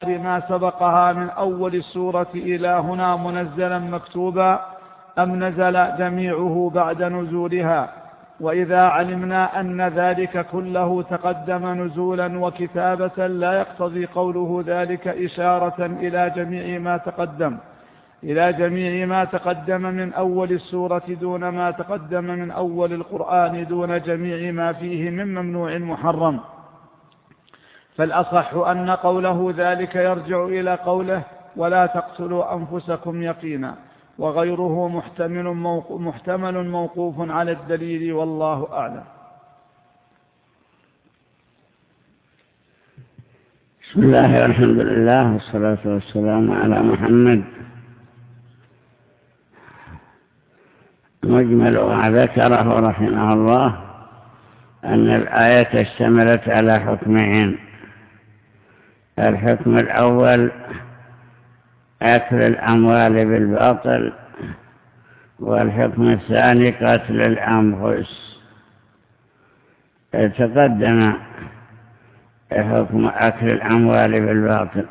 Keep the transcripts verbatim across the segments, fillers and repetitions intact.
ما سبقها من أول السورة إلى هنا منزلا مكتوبا أم نزل جميعه بعد نزولها؟ وإذا علمنا أن ذلك كله تقدم نزولا وكتابة لا يقتضي قوله ذلك إشارة إلى جميع ما تقدم إلى جميع ما تقدم من أول السورة دون ما تقدم من أول القرآن دون جميع ما فيه من ممنوع محرم. فالأصح أن قوله ذلك يرجع إلى قوله ولا تقتلوا أنفسكم يقينا، وغيره محتمل موقوف, محتمل موقوف على الدليل، والله أعلم. بسم الله والحمد لله والصلاة والسلام على محمد. مجمل ما ذكره رحمه الله أن الآية اشتملت على حكمين: الحكم الأول أكل الأموال بالباطل، والحكم الثاني قتل الأنفس. تقدم حكم أكل الأموال بالباطل،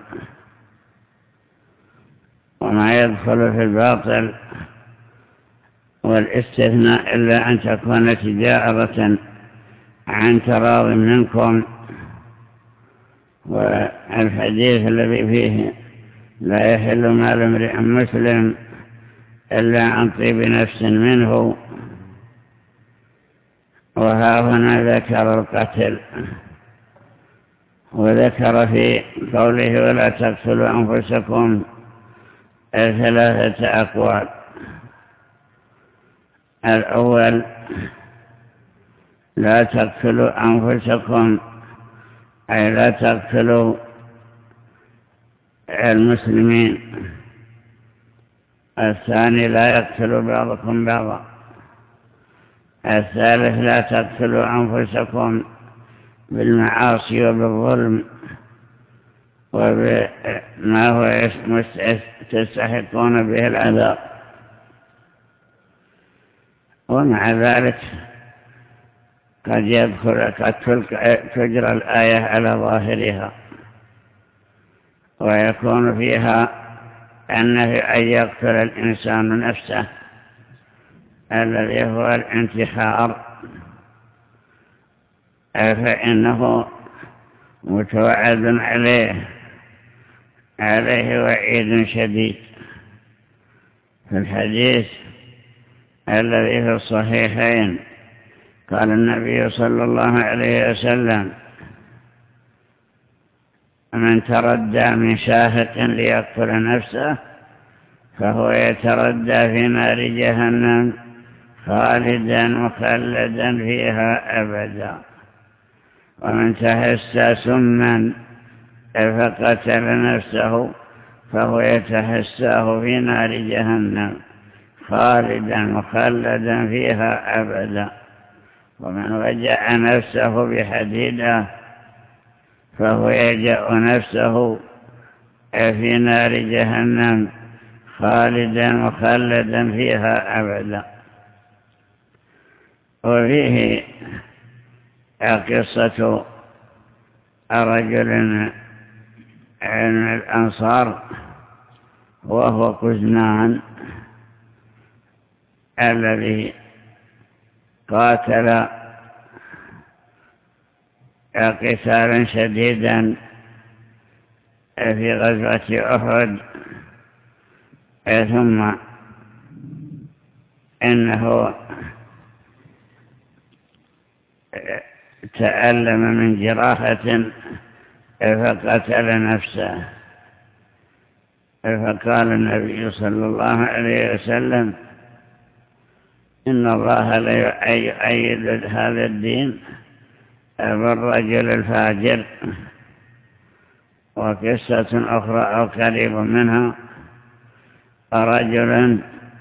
وما يدخل في الباطل والاستثناء إلا أن تكون تجارة عن تراض منكم. والحديث الذي فيه لا يحل مال امرئ مسلم إلا عن طيب نفس منه، وها هنا ذكر القتل، وذكر في قوله ولا تقتلوا أنفسكم ثلاثة أقوال. الأول لا تقتلوا أنفسكم أي لا تقتلوا المسلمين. الثاني لا يقتل بعضكم بعضا. الثالث لا تقتلوا أنفسكم بالمعاصي وبالظلم وبما هو تستحقون به العذاب. ومع ذلك قد يدخل قد تجرى الآية على ظاهرها، ويكون فيها أنه أن يقتل الإنسان نفسه الذي هو الانتحار، فإنه متوعد عليه عليه وعيد شديد. في الحديث الذي في الصحيحين قال النبي صلى الله عليه وسلم: من تردى من شاهق ليقتل نفسه فهو يتردى في نار جهنم خالدا مخلدا فيها أبدا. ومن تهسى سما فقتل نفسه فهو يتهساه في نار جهنم خالدا مخلدا فيها أبدا. ومن وجع نفسه بحديدة فهو يجأ نفسه في نار جهنم خالدا مخلدا فيها أبدا. وفيه قصة رجل من الأنصار وهو كزنان الذي قاتل قتالا شديدا في غزوة أحد، ثم إنه تألم من جراحة فقتل نفسه. فقال النبي صلى الله عليه وسلم: إن الله لا يؤيد هذا الدين بالرجل الفاجر. وقصة أخرى أو قريب منها رجلا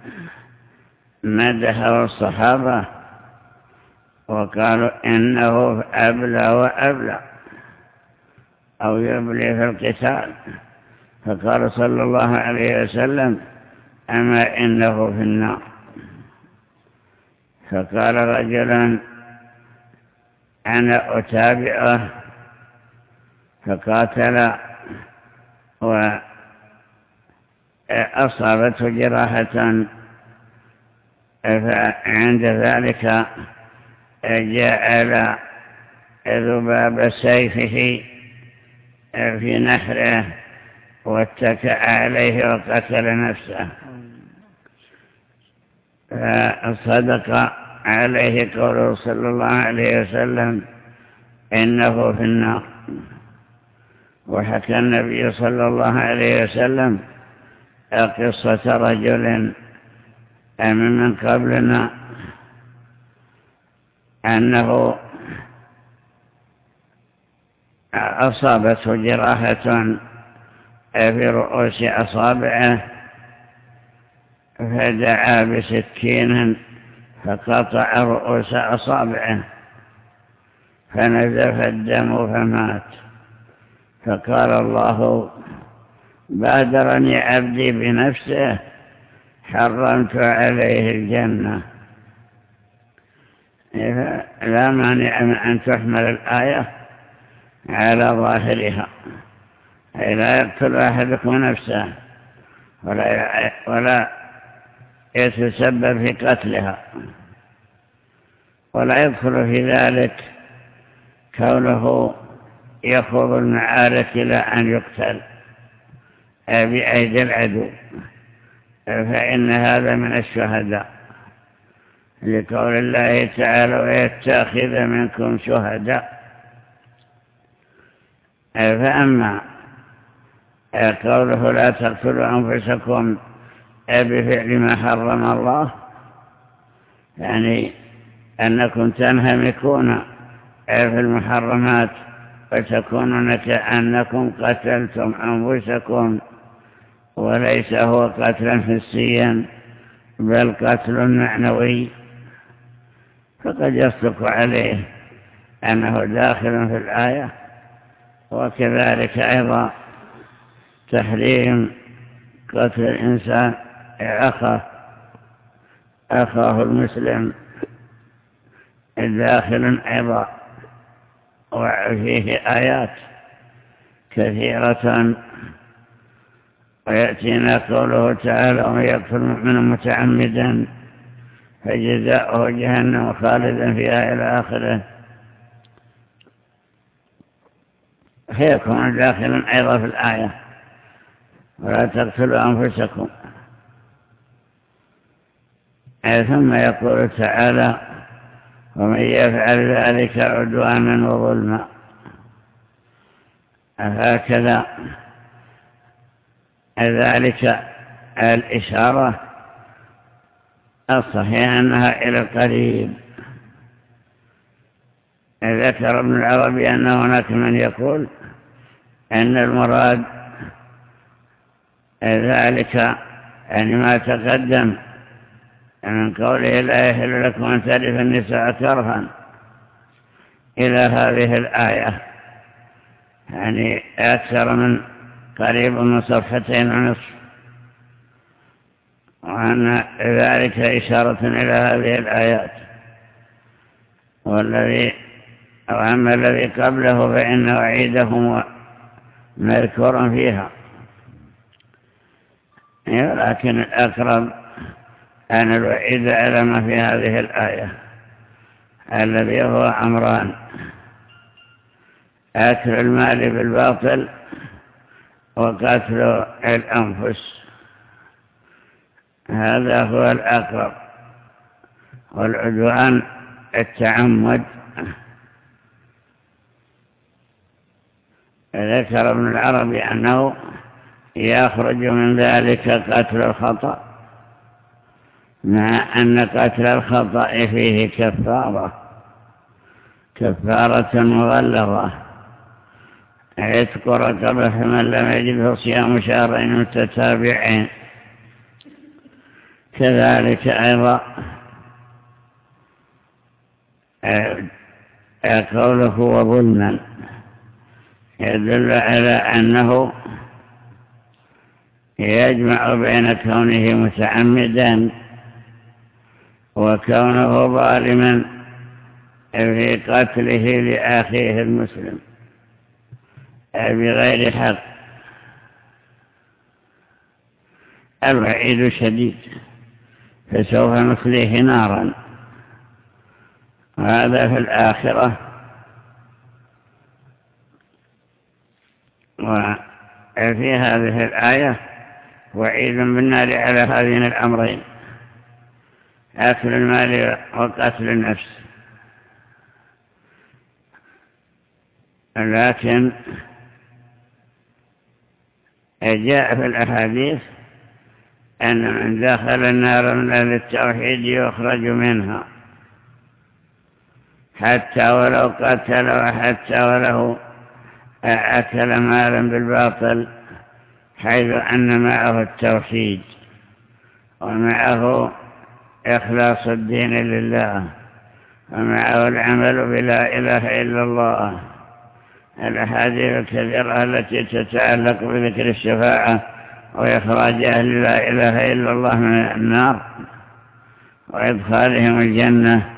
مدحه الصحابة وقالوا إنه أبلى وأبلى أو يبلي في القتال، فقال صلى الله عليه وسلم: أما إنه في النار. فقال رجلا: أنا أتابعه، فقاتل وأصابته جراحة، فعند ذلك جعل ذباب سيفه في نحره واتكأ عليه وقتل نفسه، فصدق عليه قوله صلى الله عليه وسلم إنه في النار. وحكى النبي صلى الله عليه وسلم قصة رجل من قبلنا أنه أصابته جراحة في رؤوس أصابعه، فدعا بسكين فقطع رؤوس أصابعه فنزف الدم فمات. فقال الله بادرني عبدي بنفسه حرمت عليه الجنة. لا مانع من أن تحمل الآية على ظاهرها، أي لا يقتل أحدكم نفسه ولا, ولا يتسبب في قتلها، ولا يدخل في ذلك كونه يخوض المعارك إلى أن يقتل بأيدي العدو، فإن هذا من الشهداء، لقول الله تعالى ويتخذ منكم شهداء. فأما قوله لا تقتلوا أنفسكم بفعل ما حرم الله، يعني أنكم تنهمكون في المحرمات وتكونون كأنكم قتلتم أنفسكم، وليس هو قتلا حسيا بل قتل معنوي، فقد يصدق عليه أنه داخل في الآية. وكذلك أيضا تحريم قتل الإنسان أخاه أخاه المسلم داخل أيضا، وفيه آيات كثيرة. ويأتينا قوله تعالى ومن يقتل مؤمنا متعمدا فجزاؤه جهنم خالدا فيها إلى آخره، فيكون داخلا أيضا في الآية ولا تقتلوا أنفسكم. ثم يقول تعالى ومن يفعل ذلك عدوانا وظلما. هكذا ذلك الإشارة الصحيح أنها إلى القريب. ذكر ابن العربي أن هناك من يقول أن المراد ذلك يعني ما تقدم من قوله لا يحل لكم أن تعرف النساء كرها إلى هذه الآية، يعني أكثر من قريب من صفحتين ونصف، وأن ذلك إشارة إلى هذه الآيات. والذي وأما الذي قبله فإن وعيدهم مذكور فيها، لكن الأقرب أن الوعيد على ما في هذه الآية الذي هو أمران: أكل المال بالباطل وقتل الأنفس. هذا هو الأقرب. والعدوان التعمد. ذكر ابن العربي أنه يخرج من ذلك قتل الخطأ، مع أن قتل الخطأ فيه كفارة كفارة مغلظة، عتق رقبة من لم يجد صيام شهرين متتابعين. كذلك أيضا قوله وظلما يدل على أنه يجمع بين كونه متعمدا وكونه ظالما في قتله لأخيه المسلم بغير حق. الوعيد شديد، فسوف نصليه نارا. هذا في الآخرة. وفي هذه الآية وعيد بالنار على هذين الأمرين: أكل المال وقتل النفس. لكن جاء في الأحاديث أن من دخل النار من أهل التوحيد يخرج منها حتى ولو قتل وحتى ولو أكل مالا بالباطل، حيث أن معه التوحيد ومعه إخلاص الدين لله ومعه العمل بلا إله إلا الله. الأحاديث الكثيرة التي تتعلق بذكر الشفاعة وإخراج أهل لا إله إلا الله من النار وإدخالهم الجنة،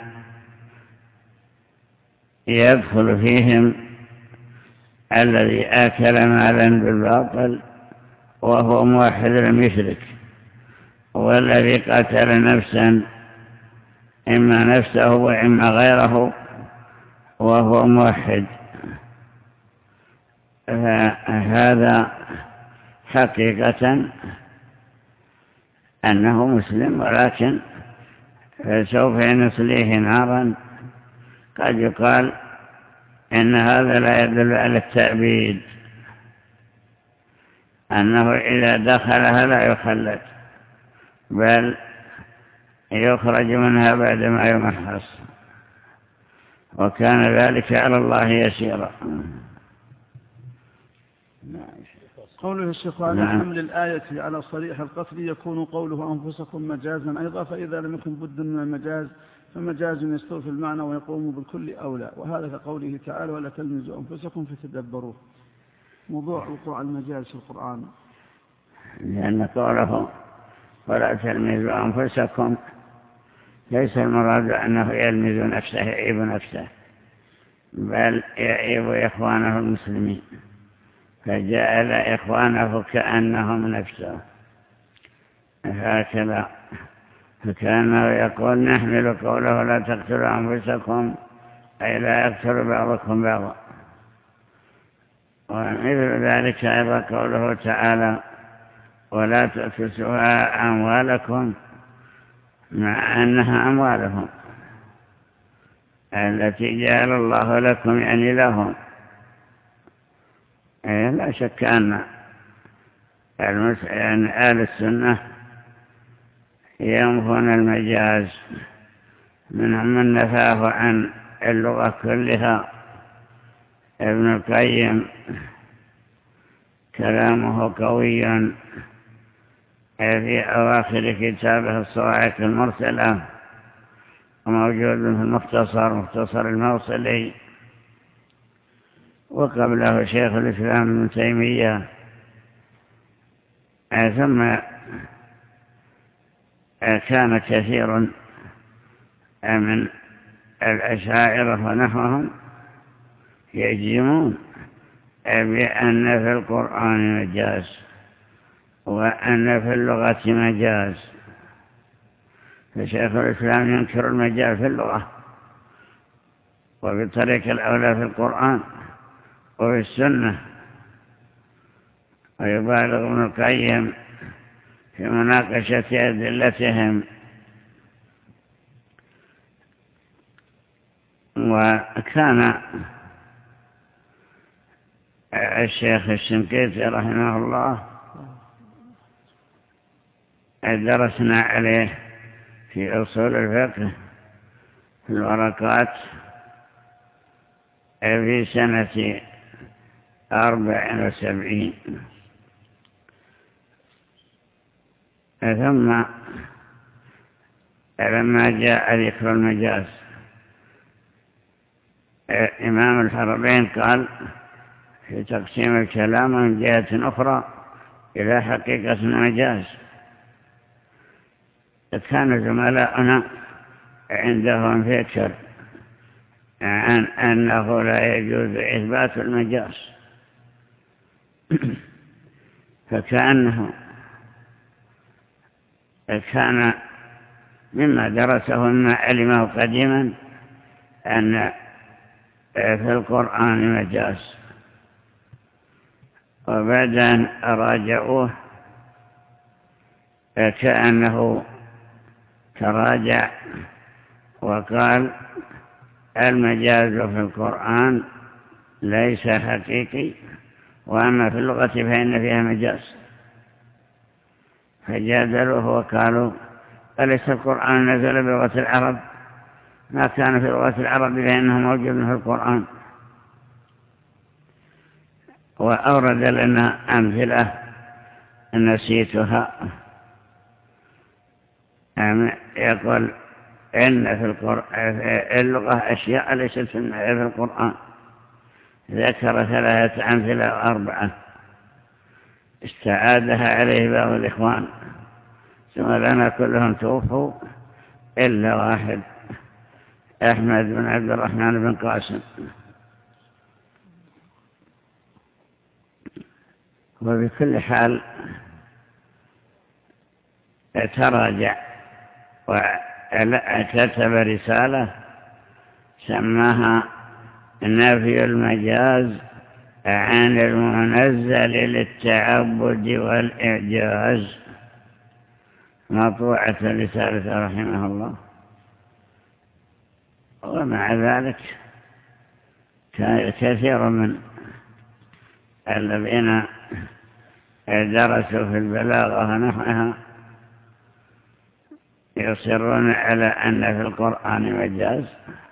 يدخل فيهم الذي آكل مالا بالباطل وهو موحد لم يشرك، والذي قتل نفسا إما نفسه وإما غيره وهو موحد. فهذا حقيقة أنه مسلم، ولكن سوف نصليه نارا. قد يقال إن هذا لا يدل على التأبيد، أنه إذا دخلها لا يخلد، بل يخرج منها بعدما يمحص، وكان ذلك على الله يسيرا. قوله الشيخ على حمل الآية على صريح القتل يكون قوله أنفسكم مجازا أيضا، فإذا لم يكن بد من المجاز فمجاز يستوفي المعنى ويقوم بالكل أولى، وهذا كقوله تعالى: ولا تلمزوا أنفسكم فتدبروه. موضوع وقوع المجاز في القرآن، لأن قوله ولا تلمزوا أنفسكم ليس المراد أنه يلمز نفسه يعيب نفسه، بل يعيب إخوانه المسلمين، فجعل إخوانه كأنهم نفسه. هكذا فكانه يقول نحمل قوله لا تقتلوا أنفسكم أي لا يقتل بعضكم بعضا. ومثل ذلك أيضا قوله تعالى: ولا تأكلوا أموالكم، مع أنها أموالهم التي جعل الله لكم يعني لهم. لا شك أن يعني آل السنة ينفون المجاز، منهم من نفاه عن اللغة كلها. ابن القيم كلامه قوي في أواخر كتابه الصواعق المرسلة، وموجود في المختصر مختصر الموصلي، وقبله شيخ الإسلام ابن تيمية. ثم كان كثير من الأشاعرة ونحوهم يجزمون بأن في القرآن مجاز وأن في اللغة مجاز، فشيخ الإسلام ينكر المجاز في اللغة وبالطريق الأولى في القرآن وفي السنة، ويبالغ ابن القيم في مناقشة أدلتهم. وكان الشيخ الشنقيطي رحمه الله درسنا عليه في أصول الفقه في الورقات في سنة أربع وسبعين. ثم لما جاء ذكر المجاز، إمام الحرمين قال في تقسيم الكلام من جهة أخرى إلى حقيقة المجاز. كان زملاؤنا عندهم فكر عن أنه لا يجوز إثبات المجاز، فكأنه كان مما درسه مما علمه قديما أن في القرآن مجاز، وبعد أن راجعوه كأنه تراجع وقال المجاز في القرآن ليس حقيقي، وأما في اللغة فإن فيها مجاز. فجادلوه وقالوا أليس القرآن نزل بلغة العرب؟ ما كان في لغة العرب فإنه موجود في القرآن. وأورد لنا أمثلة نسيتها. يقول إن في اللغة أشياء ليست في القرآن. ذكر ثلاثة أمثلة وأربعة استعادها عليه بعض الإخوان، ثم لنا كلهم توفوا إلا واحد، أحمد بن عبد الرحمن بن قاسم. وبكل حال تراجع وكتب رسالة سماها نفي المجاز عن المنزل للتعبد والإعجاز، مطبوعة رسالة رحمه الله. ومع ذلك كثير من الذين درسوا في البلاغة ونحوها يصرون على أن في القرآن مجاز،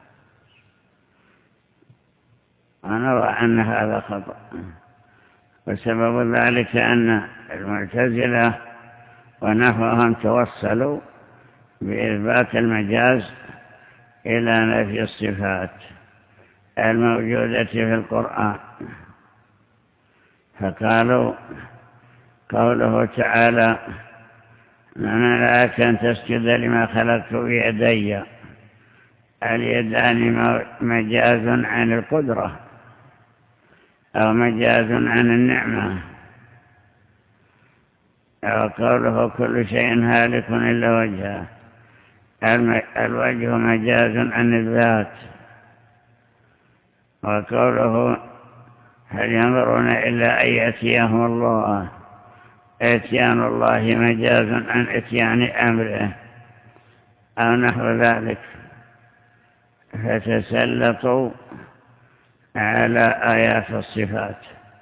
ونرى أن هذا خطأ. وسبب ذلك أن المعتزلة ونحوهم توصلوا بإثبات المجاز إلى نفي الصفات الموجودة في القرآن، فقالوا قوله تعالى ما منعك أن تسجد لما خلقت بيدي، اليدان مجاز عن القدرة أو مجاز عن النعمة. أو قوله كل شيء هالك إلا وجهه، الوجه مجاز عن الذات. وقوله هل ينظرون إلا أن يأتيهم الله، اتيان الله مجاز عن اتيان أمره أو نحو ذلك. فتسلطوا على آيات الصفات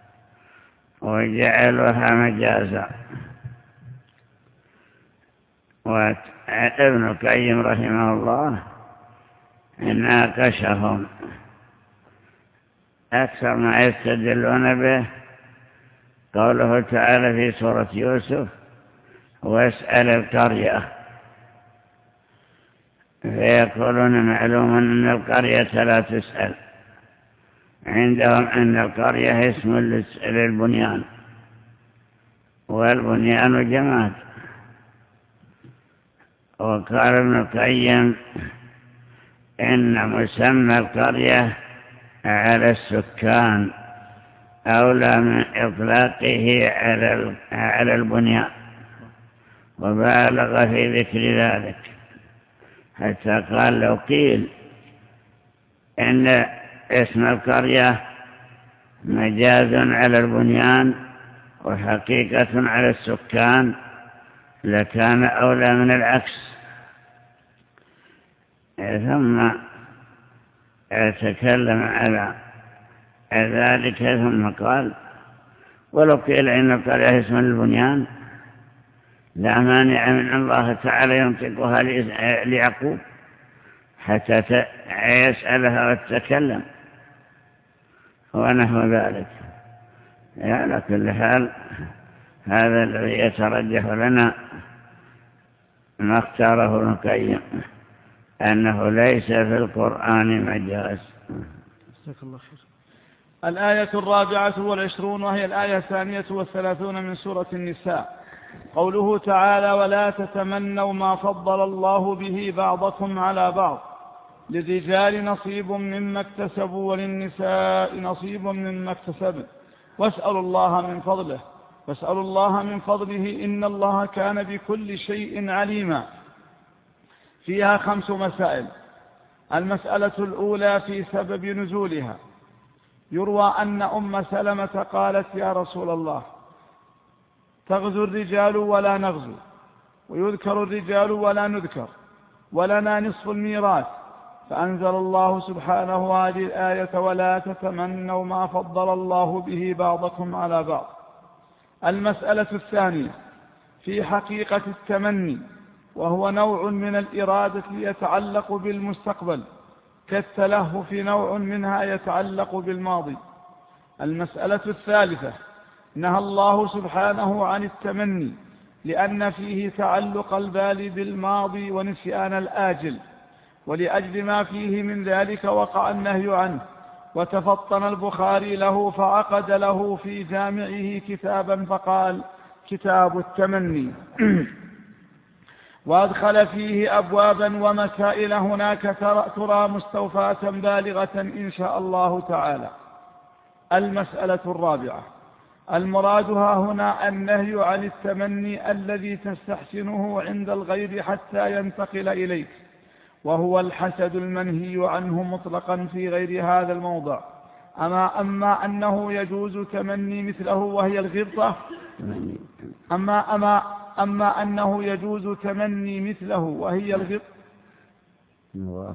وجعلوها مجازا. وابن القيم رحمه الله ناقشهم أكثر ما يستدلون به قوله تعالى في سورة يوسف واسأل القرية، فيقولون معلوم أن القرية لا تسأل، عندهم أن القرية اسم للبنيان والبنيان جماد. وقال ابن القيم إن مسمى القرية على السكان أولى من إطلاقه على البنيان، وبالغ في ذكر ذلك حتى قال لو قيل إن اسم القرية مجاز على البنيان وحقيقة على السكان لكان أولى من العكس. ثم تكلم على ذلك ثم قال ولو قيل إن القرية اسم البنيان لا مانع من الله تعالى ينطقها ليعقوب حتى يسألها وتتكلم ونحو ذلك. على كل حال هذا الذي يترجح لنا ما اختاره ابن القيم أنه ليس في القرآن مجاز. جزاك الله خير. الآية الرابعة والعشرون وهي الآية الثانية والثلاثون من سورة النساء، قوله تعالى ولا تتمنوا ما فضل الله به بعضكم على بعض، للرجال نصيب مما اكتسبوا وللنساء نصيب مما اكتسبن واسألوا الله من فضله فاسألوا الله من فضله إن الله كان بكل شيء عليما. فيها خمس مسائل. المسألة الأولى في سبب نزولها. يروى أن أم سلمة قالت يا رسول الله تغزو الرجال ولا نغزو، ويذكر الرجال ولا نذكر، ولنا نصف الميراث، فأنزل الله سبحانه هذه الآية ولا تتمنوا ما فضل الله به بعضكم على بعض. المسألة الثانية في حقيقة التمني، وهو نوع من الإرادة يتعلق بالمستقبل، كالتلهف نوع منها يتعلق بالماضي. المسألة الثالثة نهى الله سبحانه عن التمني لأن فيه تعلق البال بالماضي ونسيان الآجل، ولأجل ما فيه من ذلك وقع النهي عنه، وتفطن البخاري له فعقد له في جامعه كتابا فقال كتاب التمني وأدخل فيه أبوابا ومسائل هناك ترى مستوفاة بالغة إن شاء الله تعالى. المسألة الرابعة المرادها هنا النهي عن التمني الذي تستحسنه عند الغير حتى ينتقل إليك، وهو الحسد المنهي عنه مطلقا في غير هذا الموضع. أما, أما أنه يجوز تمني مثله وهي الغبطة أما, أما, أما أنه يجوز تمني مثله وهي الغبطة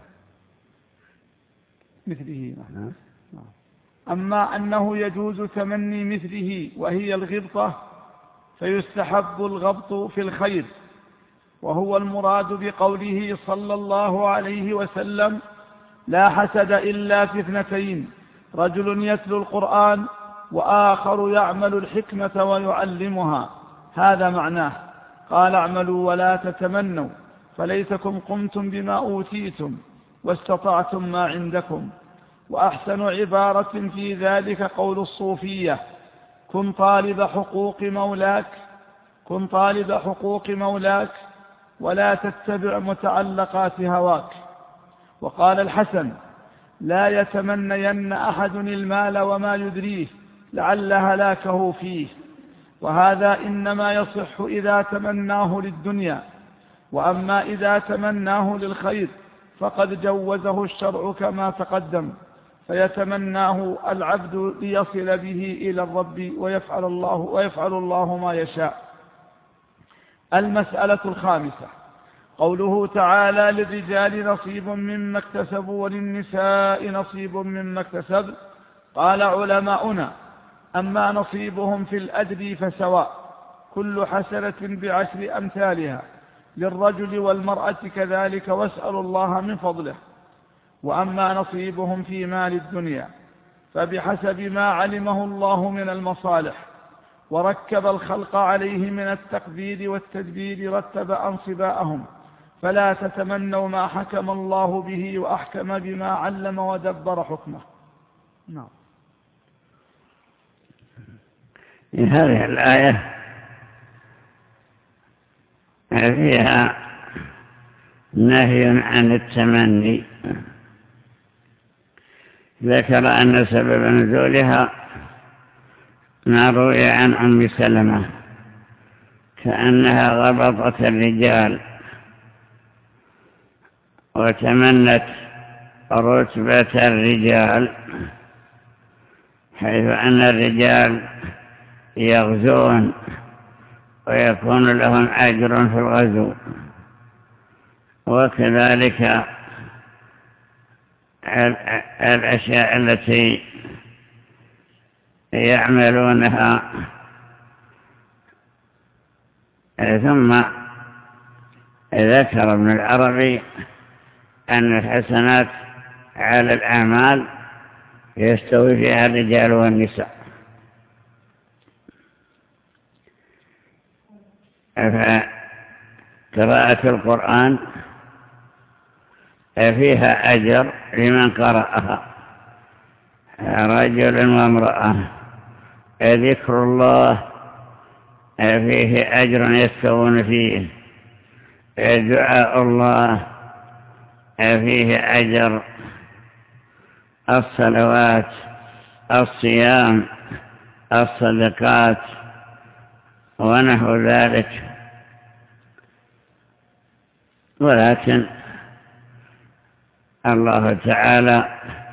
مثله أما أنه يجوز تمني مثله وهي الغبطة فيستحب الغبط في الخير، وهو المراد بقوله صلى الله عليه وسلم لا حسد إلا في اثنتين، رجل يتلو القرآن وآخر يعمل الحكمة ويعلمها، هذا معناه. قال اعملوا ولا تتمنوا فليتكم قمتم بما أوتيتم واستطعتم ما عندكم. وأحسن عبارة في ذلك قول الصوفية كن طالب حقوق مولاك كن طالب حقوق مولاك ولا تتبع متعلقات هواك. وقال الحسن لا يتمنين أحد المال وما يدريه لعل هلاكه فيه، وهذا إنما يصح إذا تمناه للدنيا، وأما إذا تمناه للخير فقد جوزه الشرع كما تقدم، فيتمناه العبد ليصل به إلى الرب ويفعل الله, ويفعل الله ما يشاء. المسألة الخامسة قوله تعالى للرجال نصيب مما اكتسبوا وللنساء نصيب مما اكتسب. قال علماؤنا أما نصيبهم في الأجر فسواء، كل حسنة بعشر أمثالها، للرجل والمرأة كذلك، واسألوا الله من فضله. وأما نصيبهم في مال الدنيا فبحسب ما علمه الله من المصالح وركب الخلق عليه من التقدير والتدبير رتب أنصباءهم، فلا تتمنوا ما حكم الله به وأحكم بما علم ودبر حكمه. نعم. هذه الآية فيها نهي عن التمني. ذكر أن سبب نزولها ما روي عن أم سلمة كأنها غبطت الرجال وتمنت رتبة الرجال، حيث أن الرجال يغزون ويكون لهم أجر في الغزو، وكذلك الأشياء التي يعملونها. ثم ذكر ابن العربي أن الحسنات على الأعمال يستوي فيها الرجال والنساء، فقراءة القرآن فيها أجر لمن قرأها، رجل وامرأة. ذكر الله فيه أجر يستوون فيه، دعاء الله فيه أجر، الصلوات، الصيام، الصدقات، ونحو ذلك. ولكن الله تعالى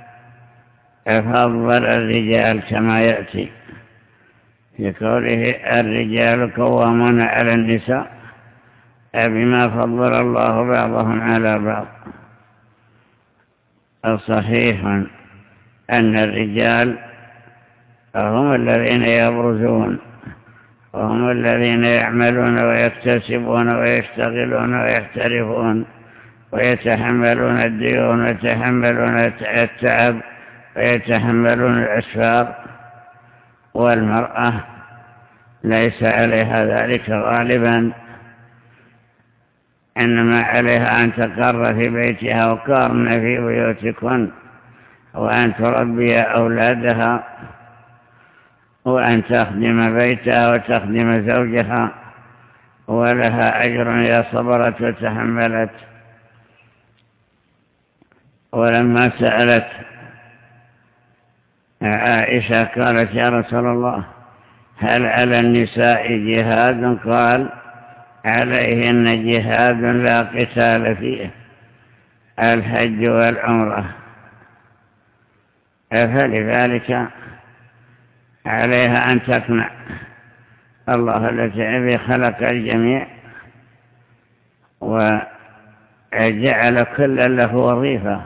فضل الرجال كما يأتي في قوله الرجال قوامون على النساء بما فضل الله بعضهم على بعض. الصحيح أن الرجال هم الذين يبرزون وهم الذين يعملون ويكتسبون ويشتغلون ويحترفون ويتحملون الديون ويتحملون التعب ويتحملون الأسفار، والمرأة ليس عليها ذلك غالبا، إنما عليها أن تقر في بيتها وقارن في بيوتكن، وأن تربي أولادها، وأن تخدم بيتها وتخدم زوجها، ولها أجر إذا صبرت وتحملت. ولما سألت عائشة قالت يا رسول الله هل على النساء جهاد؟ قال عليهن جهاد لا قتال فيه، الحج والعمرة. فلذلك عليها أن تقنع الله الذي خلق الجميع وجعل كل له وظيفة،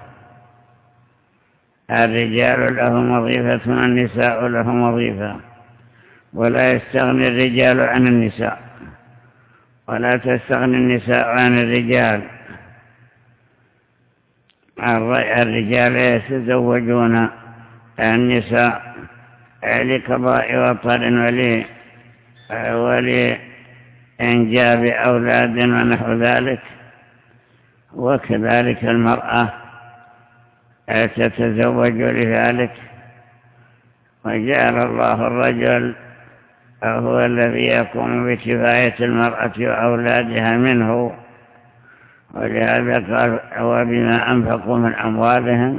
الرجال لهم وظيفة والنساء لهم وظيفة، ولا يستغني الرجال عن النساء ولا تستغني النساء عن الرجال. الرجال يتزوجون النساء لقضاء وطر ولإنجاب أولاد ونحو ذلك، وكذلك المرأة تتزوج لذلك. وجعل الله الرجل هو الذي يقوم بكفاية المرأة وأولادها منه، ولهذا قال وبما أنفقوا من أموالهم.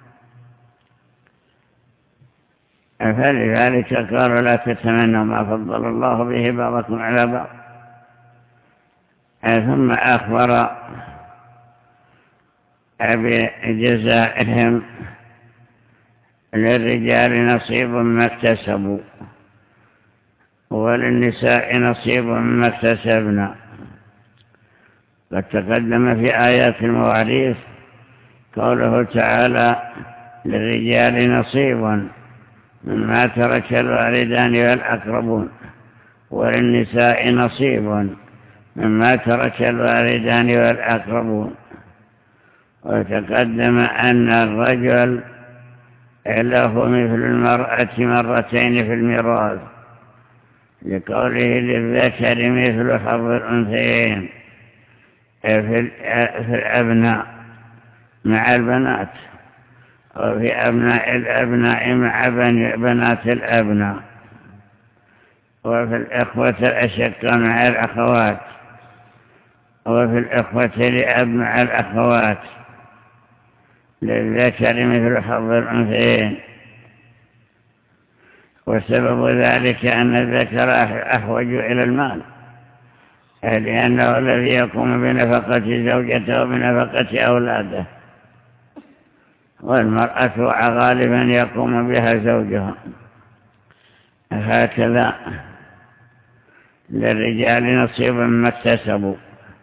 فلذلك قالوا لا تتمنوا ما فضل الله به بعضكم على بعض. ثم أخبر بجزائهم للرجال نصيب مما اكتسبوا وللنساء نصيب مما اكتسبنا. قد تقدم في آيات المواريث قوله تعالى للرجال نصيب مما ترك الوالدان والأقربون وللنساء نصيب مما ترك الوالدان والأقربون. وتقدم أن الرجل له مثل المرأة مرتين في الميراث لقوله للذكر مثل حظ الأنثيين في الأبناء مع البنات، وفي أبناء الأبناء مع بنات الأبناء، وفي الإخوة الأشقاء مع الأخوات، وفي الإخوة لأب مع الأخوات، للذكر مثل حظ الأنثيين. وسبب ذلك أن الذكر أحوج إلى المال، لأنه الذي يقوم بنفقة زوجته وبنفقة أولاده، والمرأة غالبا يقوم بها زوجها. هكذا للرجال نصيب مما اكتسبوا.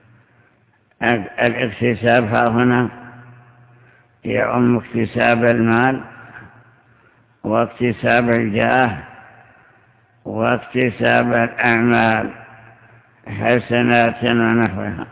الاكتساب ها هنا يعم اكتساب المال واكتساب الجاه واكتساب الأعمال حسنات ونحوها.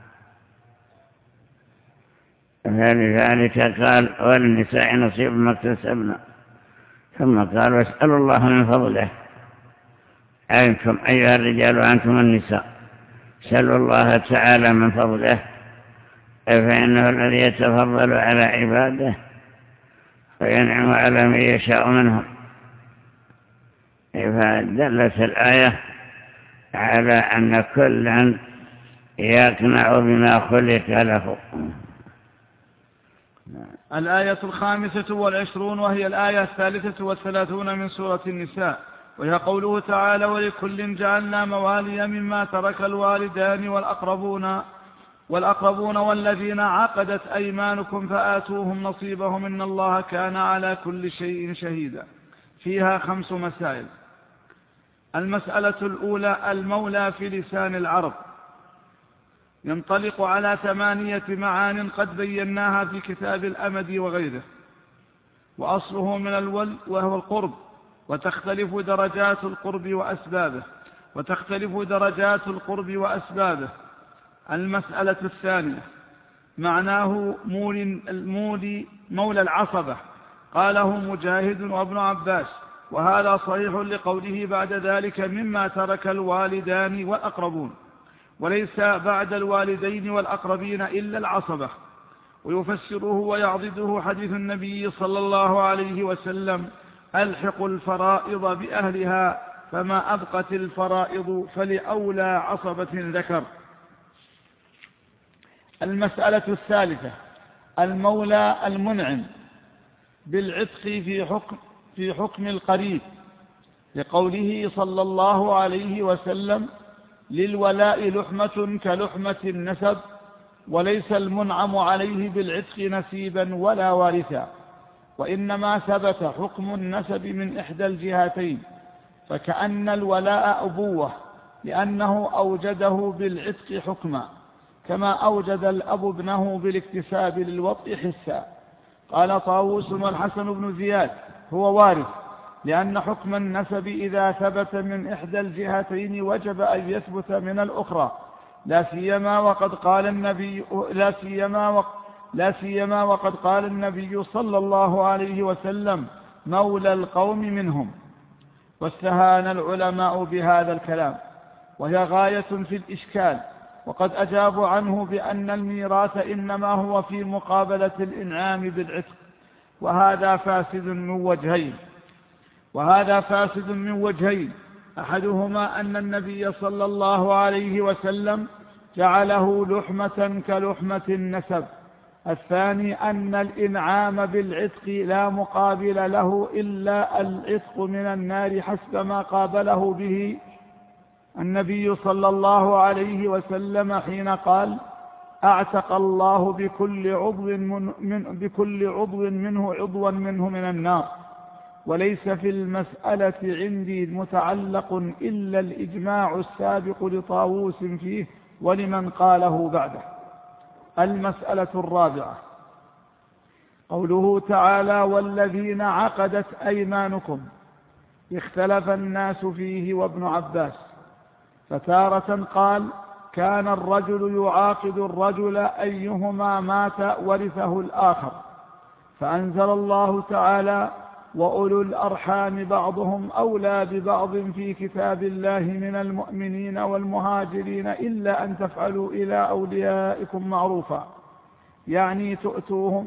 فلذلك قال وللنساء نصيب ما اكتسبنا، ثم قال واسألوا الله من فضله. أنتم أيها الرجال وأنتم النساء سألوا الله تعالى من فضله، فإنه الذي يتفضل على عباده وينعم على من يشاء منهم. فدلت الآية على أن كلا يقنع بما خلق له. الآية الخامسة والعشرون وهي الآية الثالثة والثلاثون من سورة النساء. وهي قوله تعالى ولكل جعلنا موالي مما ترك الوالدان والأقربون والأقربون والذين عقدت أيمانكم فآتوهم نصيبهم إن الله كان على كل شيء شهيدا. فيها خمس مسائل. المسألة الأولى المولى في لسان العرب ينطلق على ثمانية معان قد بيناها في كتاب الأمد وغيره، وأصله من الول وهو القرب، وتختلف درجات القرب وأسبابه وتختلف درجات القرب وأسبابه. المسألة الثانية معناه مولي المولي مولى العصبة، قاله مجاهد وابن عباس، وهذا صحيح لقوله بعد ذلك مما ترك الوالدان والأقربون، وليس بعد الوالدين والأقربين إلا العصبة. ويفسره ويعضده حديث النبي صلى الله عليه وسلم ألحق الفرائض بأهلها فما أبقت الفرائض فلأولى عصبة ذكر. المسألة الثالثة المولى المنعم بالعتق في حكم, في حكم القريب، لقوله صلى الله عليه وسلم للولاء لحمة كلحمة النسب، وليس المنعم عليه بالعتق نسيبا ولا وارثا، وإنما ثبت حكم النسب من إحدى الجهتين، فكأن الولاء أبوة لأنه أوجده بالعتق حكما، كما أوجد الأب ابنه بالاكتساب للوطء حسا. قال طاووس والحسن بن زياد هو وارث، لأن حكم النسب إذا ثبت من إحدى الجهتين وجب أن يثبت من الأخرى، لا سيما وقد قال النبي لا سيما وقد لا سيما وقد قال النبي صلى الله عليه وسلم مولى القوم منهم. واستهان العلماء بهذا الكلام، وهي غاية في الإشكال، وقد أجابوا عنه بأن الميراث إنما هو في مقابلة الإنعام بالعتق، وهذا فاسد من وجهين وهذا فاسد من وجهين أحدهما أن النبي صلى الله عليه وسلم جعله لحمة كلحمة النسب، الثاني أن الإنعام بالعتق لا مقابل له إلا العتق من النار حسب ما قابله به النبي صلى الله عليه وسلم حين قال أعتق الله بكل عضو, من من بكل عضو منه عضوا منه من النار. وليس في المسألة عندي متعلق إلا الإجماع السابق لطاووس فيه ولمن قاله بعده. المسألة الرابعة قوله تعالى والذين عقدت أيمانكم، اختلف الناس فيه وابن عباس، فتارة قال كان الرجل يعاقد الرجل أيهما مات ورثه الآخر، فأنزل الله تعالى وأولو الأرحام بعضهم أولى ببعض في كتاب الله من المؤمنين والمهاجرين إلا أن تفعلوا إلى أوليائكم معروفا، يعني تؤتوهم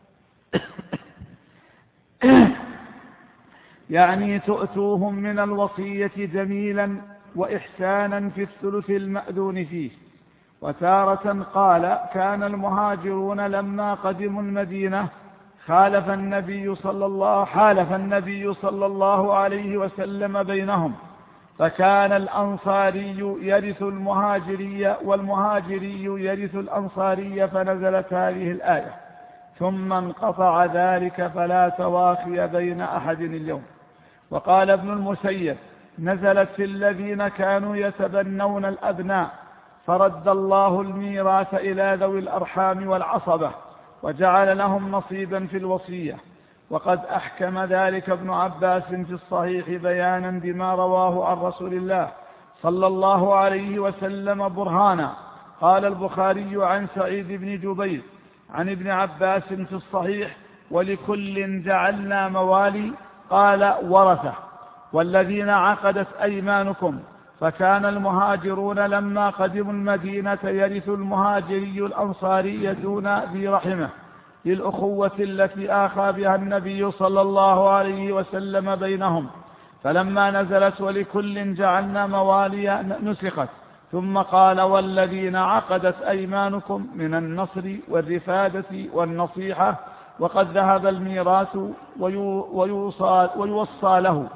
يعني تؤتوهم من الوصية جميلا وإحسانا في الثلث المأذون فيه. وتارة قال كان المهاجرون لما قدموا المدينة خالف النبي صلى الله حالف النبي صلى الله عليه وسلم بينهم، فكان الأنصاري يرث المهاجري والمهاجري يرث الأنصاري، فنزلت هذه الآية ثم انقطع ذلك فلا تواخي بين أحد اليوم. وقال ابن المسيب نزلت في الذين كانوا يتبنون الأبناء، فرد الله الميراث إلى ذوي الأرحام والعصبة وجعل لهم نصيبا في الوصية. وقد أحكم ذلك ابن عباس في الصحيح بيانا بما رواه عن رسول الله صلى الله عليه وسلم برهانا. قال البخاري عن سعيد بن جبير عن ابن عباس في الصحيح ولكل جعلنا موالي، قال ورثه والذين عقدت أيمانكم، فكان المهاجرون لما قدموا المدينة يرث المهاجري الأنصاري دون ذي رحمه للأخوة التي آخى بها النبي صلى الله عليه وسلم بينهم، فلما نزلت ولكل جعلنا موالي نسخت، ثم قال والذين عقدت أيمانكم من النصر والرفادة والنصيحة، وقد ذهب الميراث ويوصى, ويوصى له،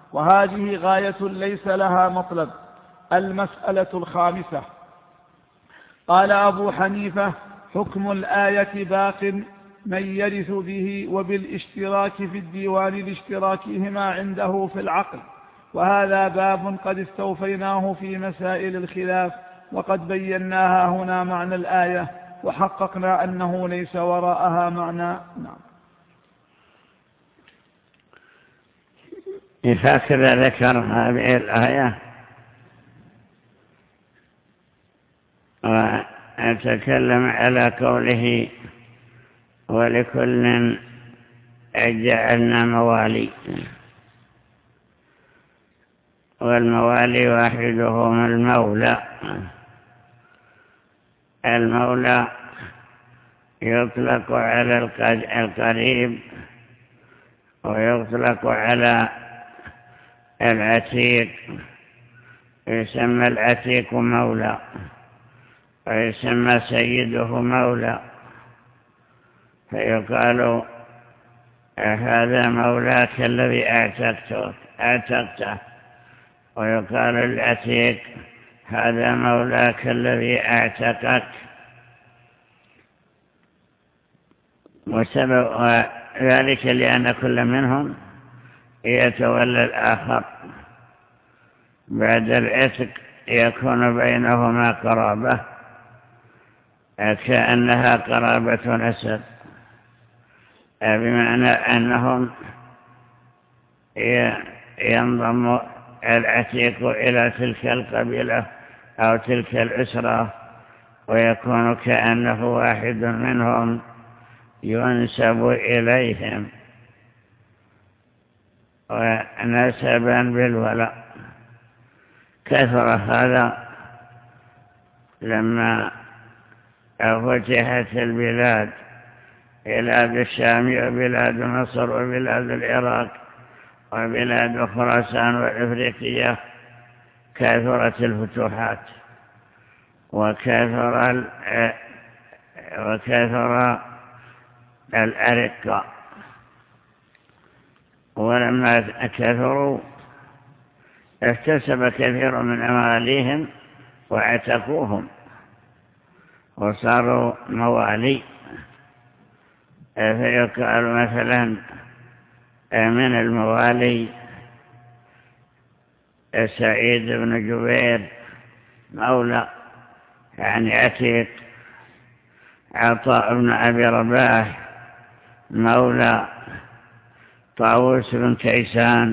وهذه غاية ليس لها مطلب. المسألة الخامسة. قال أبو حنيفة: حكم الآية باق من يرث به وبالاشتراك في الديوان لاشتراكهما عنده في العقل، وهذا باب قد استوفيناه في مسائل الخلاف، وقد بيناها هنا معنى الآية وحققنا أنه ليس وراءها معنى. نعم. هكذا ذكر هذه الآية وأتكلم على قوله: ولكل جعلنا موالي. والموالي واحدهم المولى. المولى يطلق على القريب ويطلق على العتيق. يسمى العتيق مولى ويسمى سيده مولى، فيقال: هذا مولاك الذي اعتقته اعتقته ويقال العتيق: هذا مولاك الذي اعتقك. وسبب ذلك لأن كل منهم يتولى الآخر. بعد العتق يكون بينهما قرابة كأنها قرابة نسب، بمعنى أنهم ينضم العتيق إلى تلك القبيلة أو تلك الأسرة، ويكون كأنه واحد منهم ينسب إليهم ونسبا بالولاء. كثر هذا لما فتحت البلاد، بلاد الشام وبلاد مصر وبلاد العراق وبلاد خراسان والإفريقية، كثرت الفتوحات وكثر وكثر الأرقة. ولما كثروا اكتسب كثير من أموالهم واعتقوهم وصاروا موالي. فيقال مثلا من الموالي سعيد بن جبير مولى يعني عتيق، عطاء بن أبي رباح مولى، طاووس بن كيسان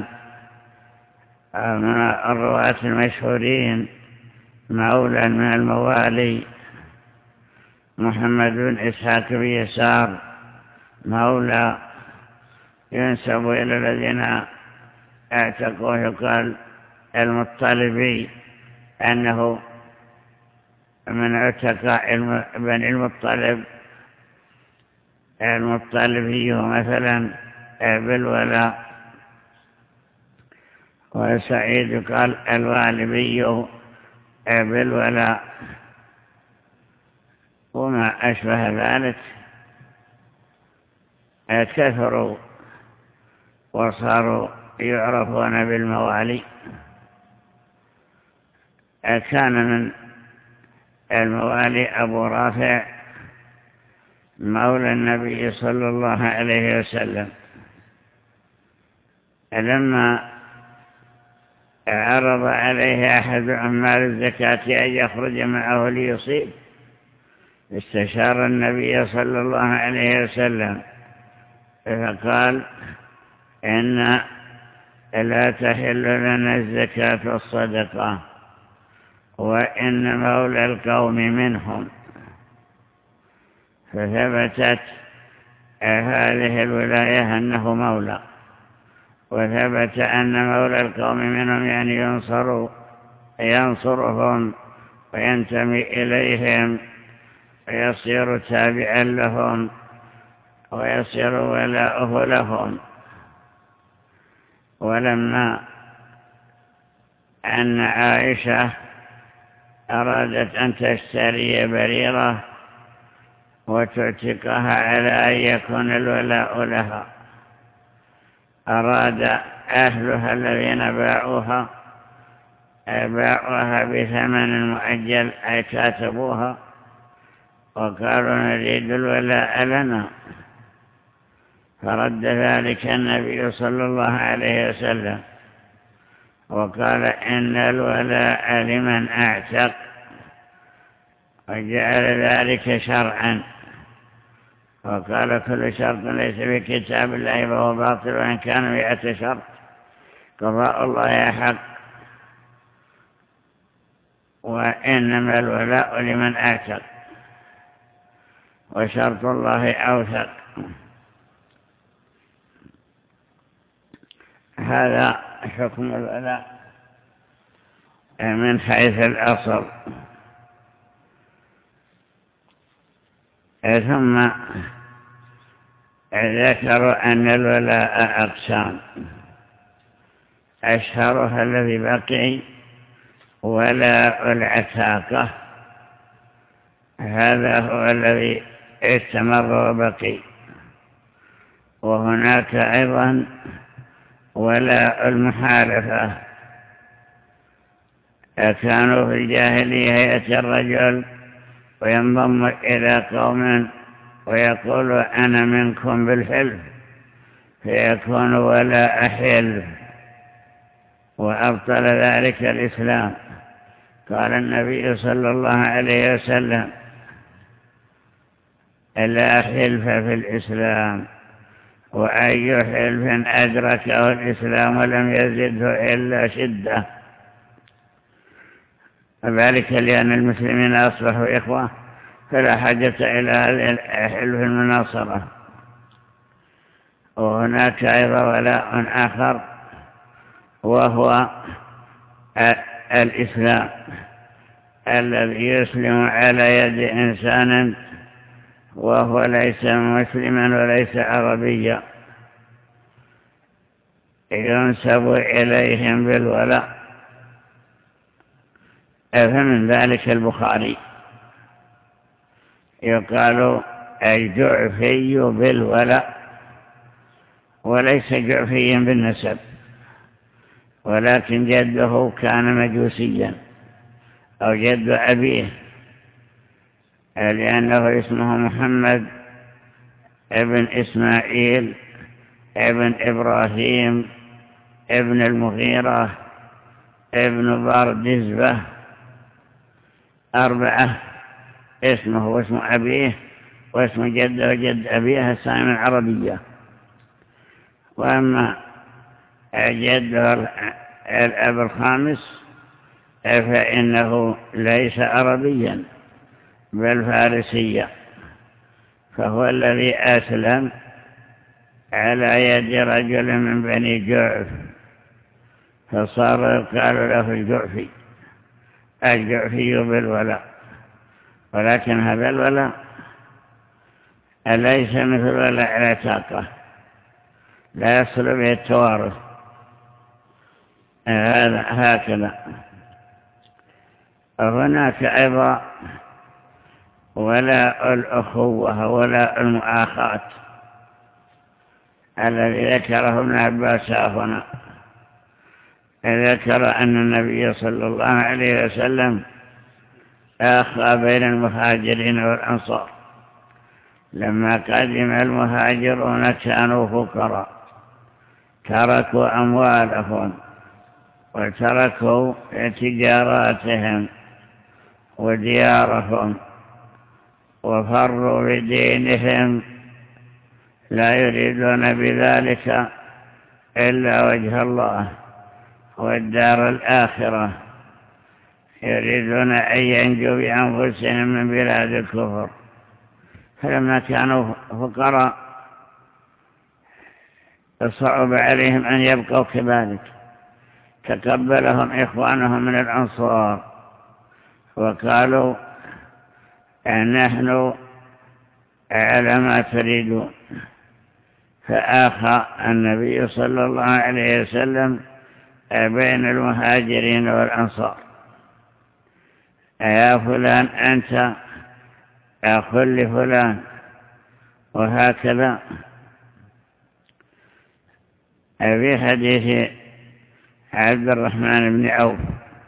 من الرواة المشهورين مولى من الموالي، محمد بن إسحاق بن يسار مولى، ينسب إلى الذين اعتقوه. يقال المطلبي أنه من عتقاء بني المطلب، المطلبي مثلا بالولاء. وسعيد قال الوالبي بالولاء، وما أشبه ذلك. كثروا وصاروا يعرفون بالموالي. كان من الموالي أبو رافع مولى النبي صلى الله عليه وسلم. لما عرض عليه أحد عمال الزكاة أن يخرج معه ليصيب، استشار النبي صلى الله عليه وسلم فقال: إن لا تحل لنا الزكاة والصدقة، وإن مولى القوم منهم. فثبتت هذه الولاية أنه مولى، وثبت أن مولى القوم منهم يعني ينصر ينصرهم وينتمي إليهم ويصير تابعا لهم ويصير ولاؤه لهم. ولما أن عائشة أرادت أن تشتري بريرة وتعتقها على أن يكون الولاء لها، أراد أهلها الذين باعوها باعوها بثمن مؤجل أي كاتبوها وقالوا نريد الولاء لنا، فرد ذلك النبي صلى الله عليه وسلم وقال إن الولاء لمن أعتق، وجعل ذلك شرعا، وقال كل شرط ليس في كتاب الله فهو باطل وإن كان مئة شرط قضاء الله حق، وإنما الولاء لمن أعتق وشرط الله أوثق. هذا حكم الولاء من حيث الأصل. ثم ذكروا أن الولاء أقسام، أشهرها الذي بقي ولاء العتاقة، هذا هو الذي استمر وبقي. وهناك أيضا ولاء المحالفة، كانوا في الجاهلية يأتي الرجل وينضم إلى قوم ويقول أنا منكم بالحلف، فيكون ولاء حلف، وأبطل ذلك الإسلام. قال النبي صلى الله عليه وسلم لا حلف في الإسلام، وأي حلف أدركه الإسلام ولم يزده إلا شدة، ذلك لأن المسلمين أصبحوا إخوة فلا حاجة إلى هذه حلف المناصرة. وهناك أيضا ولاء آخر وهو الإسلام، الذي يسلم على يد إنسان وهو ليس مسلما وليس عربيا، ينسب إليهم بالولاء. فمن ذلك البخاري يقال الجعفي بالولاء، وليس جعفيا بالنسب، ولكن جده كان مجوسيا أو جد أبيه، لأنه اسمه محمد ابن إسماعيل ابن إبراهيم ابن المغيرة ابن باردزبة، أربعة، اسمه واسم أبيه واسم جده وجد أبيه السامي العربية. وأما جده الأب الخامس فإنه ليس عربيا بل فارسيا، فهو الذي أسلم على يد رجل من بني جعف، فصار يقال له الجعفي، الجعفي بالولاء. ولكن هذا الولاء ليس مثل ولاء العتاقة، لا يصل به التوارث، هذا هكذا. هناك أيضا ولاء الأخوة ولاء المؤاخاة الذي ذكره ابن عباس هنا، ذكر أن النبي صلى الله عليه وسلم آخى بين المهاجرين والأنصار. لما قدم المهاجرون كانوا فقراء، تركوا أموالهم وتركوا تجاراتهم وديارهم وفروا بدينهم، لا يريدون بذلك إلا وجه الله والدار الآخرة، يريدون أن ينجوا بأنفسهم من بلاد الكفر. فلما كانوا فقراء صعب عليهم أن يبقوا كذلك، تقبلهم إخوانهم من الأنصار وقالوا نحن على ما تريدون. فآخى النبي صلى الله عليه وسلم بين المهاجرين والأنصار، يا فلان أنت أخ لفلان، وهكذا. في حديث عبد الرحمن بن عوف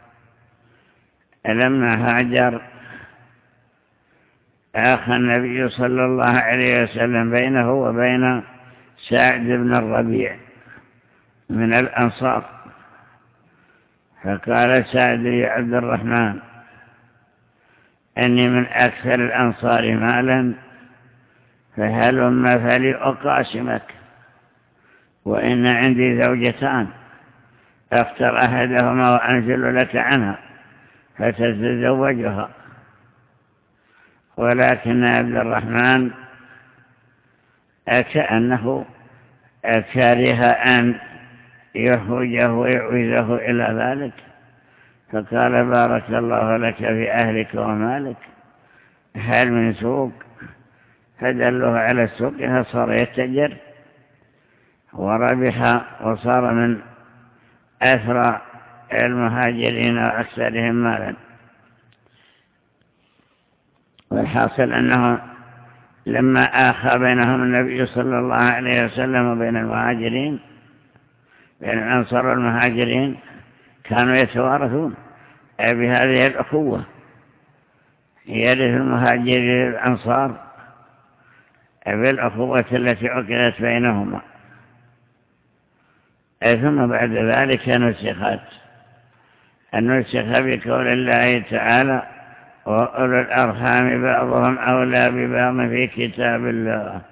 لما هاجر آخى النبي صلى الله عليه وسلم بينه وبين سعد بن الربيع من الأنصار، فقال سعد يا عبد الرحمن أني من أكثر الأنصار مالا فهلم فلأقاسمك، وإن عندي زوجتان أختر أحدهما وأنزل لك عنها فتتزوجها. ولكن عبد الرحمن كأنه كره أن يحوجه ويعوزه إلى ذلك، فقال بارك الله لك في أهلك ومالك، هل من سوق؟ فدله على السوق فصار يتجر وربح وصار من أثرى المهاجرين وأكثرهم مالا. والحاصل أنه لما آخى بينهم النبي صلى الله عليه وسلم وبين المهاجرين بين الأنصار والمهاجرين كانوا يتوارثون بهذه الأخوة، يرث المهاجرين الأنصار بالأخوة التي عقدت بينهما. ثم بعد ذلك نسخت النسخ بقول الله تعالى وأولو الأرحام بعضهم أولى ببعض في كتاب الله.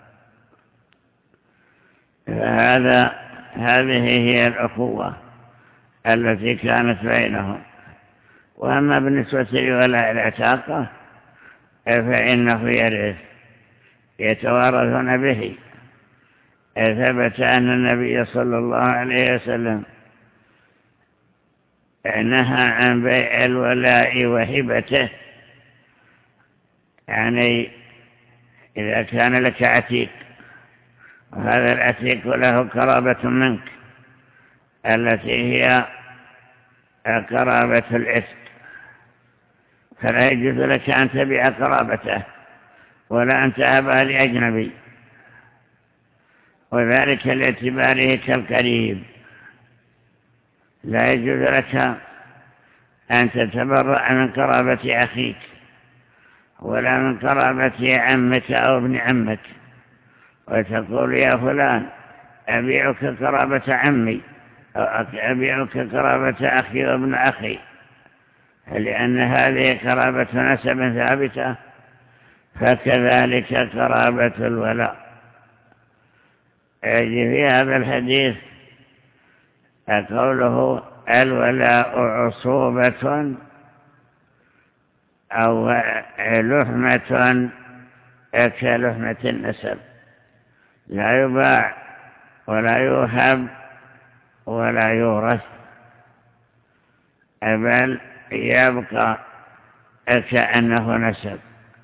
فهذا هذه هي الأخوة التي كانت بينهم. وأما بالنسبة لولاء العتاقة فإنه يرث يتوارثون به. ثبت أن النبي صلى الله عليه وسلم نهى عن بيع الولاء وهبته، يعني إذا كان لك عتيق وهذا العتيق له قرابة منك التي هي قرابة العتق، فلا يجوز لك أن تبيع قرابته ولا أن تهبها لأجنبي، وذلك لاعتباره كالقريب. لا يجوز لك أن تتبرأ من قرابة أخيك ولا من قرابة عمك أو ابن عمك وتقول يا فلان أبيعك قرابة عمي أو أبيعك قرابة أخي وابن أخي، لأن هذه قرابة نسب ثابتة، فكذلك قرابة الولاء. يجي في هذا الحديث قوله الولاء عصوبة أو لحمة كلحمة النسب، لا يباع ولا يوهب ولا يورث، بل يبقى كأنه نسب.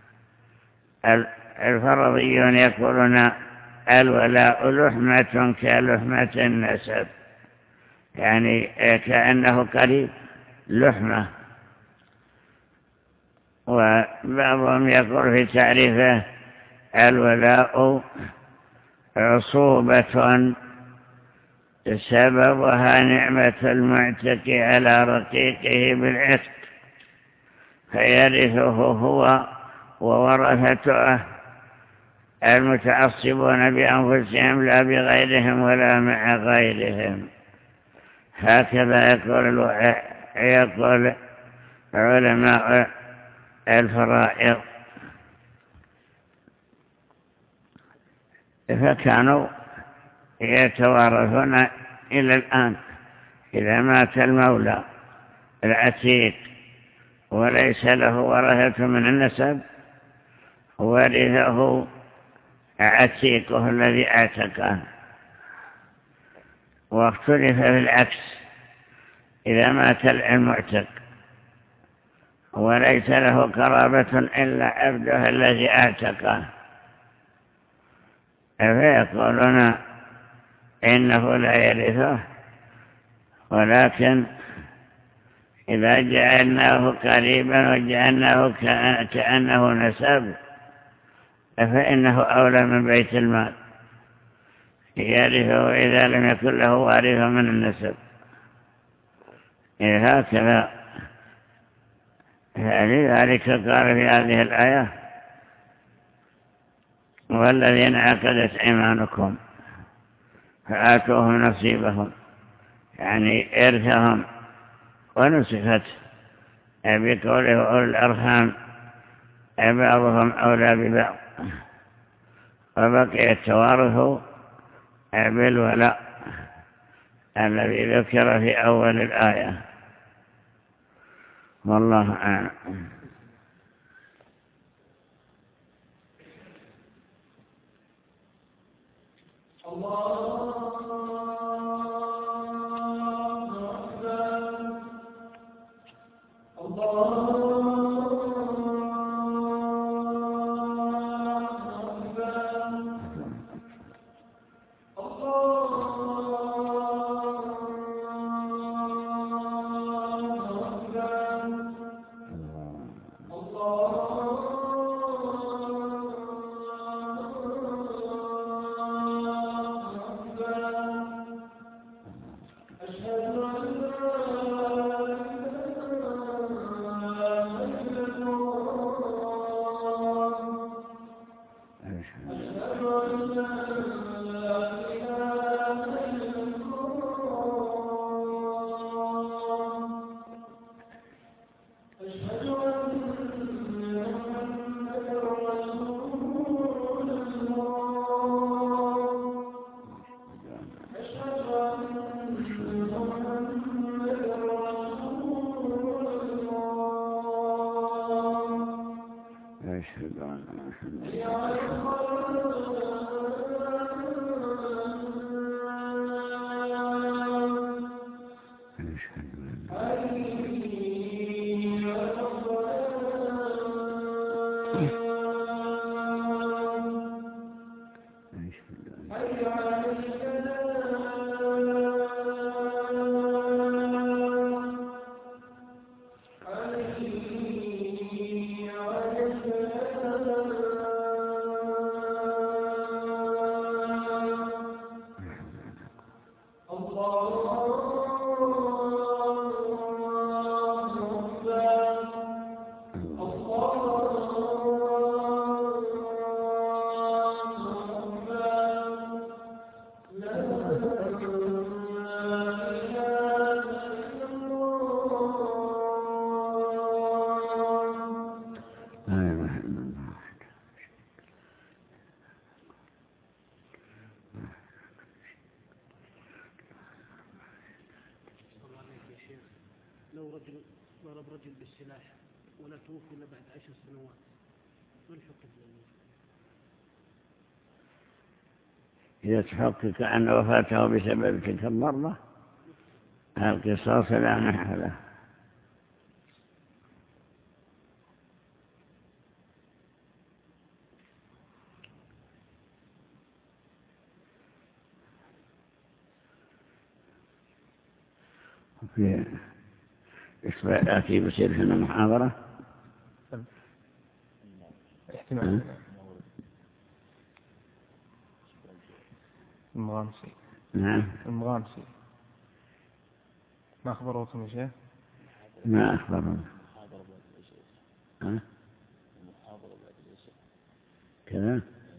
الفرضيون يقولون الولاء لحمة كلحمة النسب، يعني كأنه قريب لحمة. وبعضهم يقول في تعريفه الولاء عصوبة سببها نعمة المعتق على رقيقه بالعتق، فيرثه هو وورثته المتعصبون بأنفسهم لا بغيرهم ولا مع غيرهم. هكذا يقول يقول علماء الفرائض. فكانوا يتوارثون إلى الآن. إذا مات المولى العتيق وليس له ورثة من النسب ورثه عتيقه الذي اعتقه. واختلف في العكس، إذا مات المعتق وليس له قرابة إلا عبده الذي اعتقه، فيقولون إنه لا يرثه، ولكن إذا جعلناه قريبا وجعلناه كأنه نسب فإنه أولى من بيت المال، يرثه إذا لم يكن له وارث من النسب. هكذا لذلك قال في هذه الآية والذين عقدت أيمانكم فآتوهم نصيبهم، يعني إرثهم، ونسخت بقوله أولي الأرحام بعضهم أولى ببعض، وبقي التوارث بالولاء الذي ذكر في أول الآية. والله أعلم. الله لو رجل ضرب رجل بالسلاح ولا توفي إلا بعد عشر سنوات، ما الحكم في إذا تحقق أن وفاته بسبب تلك الضربة القصاص لا محل له. في إخباراتي بصير هنا محاضرة احتمال المغامسي. نعم المغامسي ما أخبروكم يا شيخ؟ ما أخبرنا كذا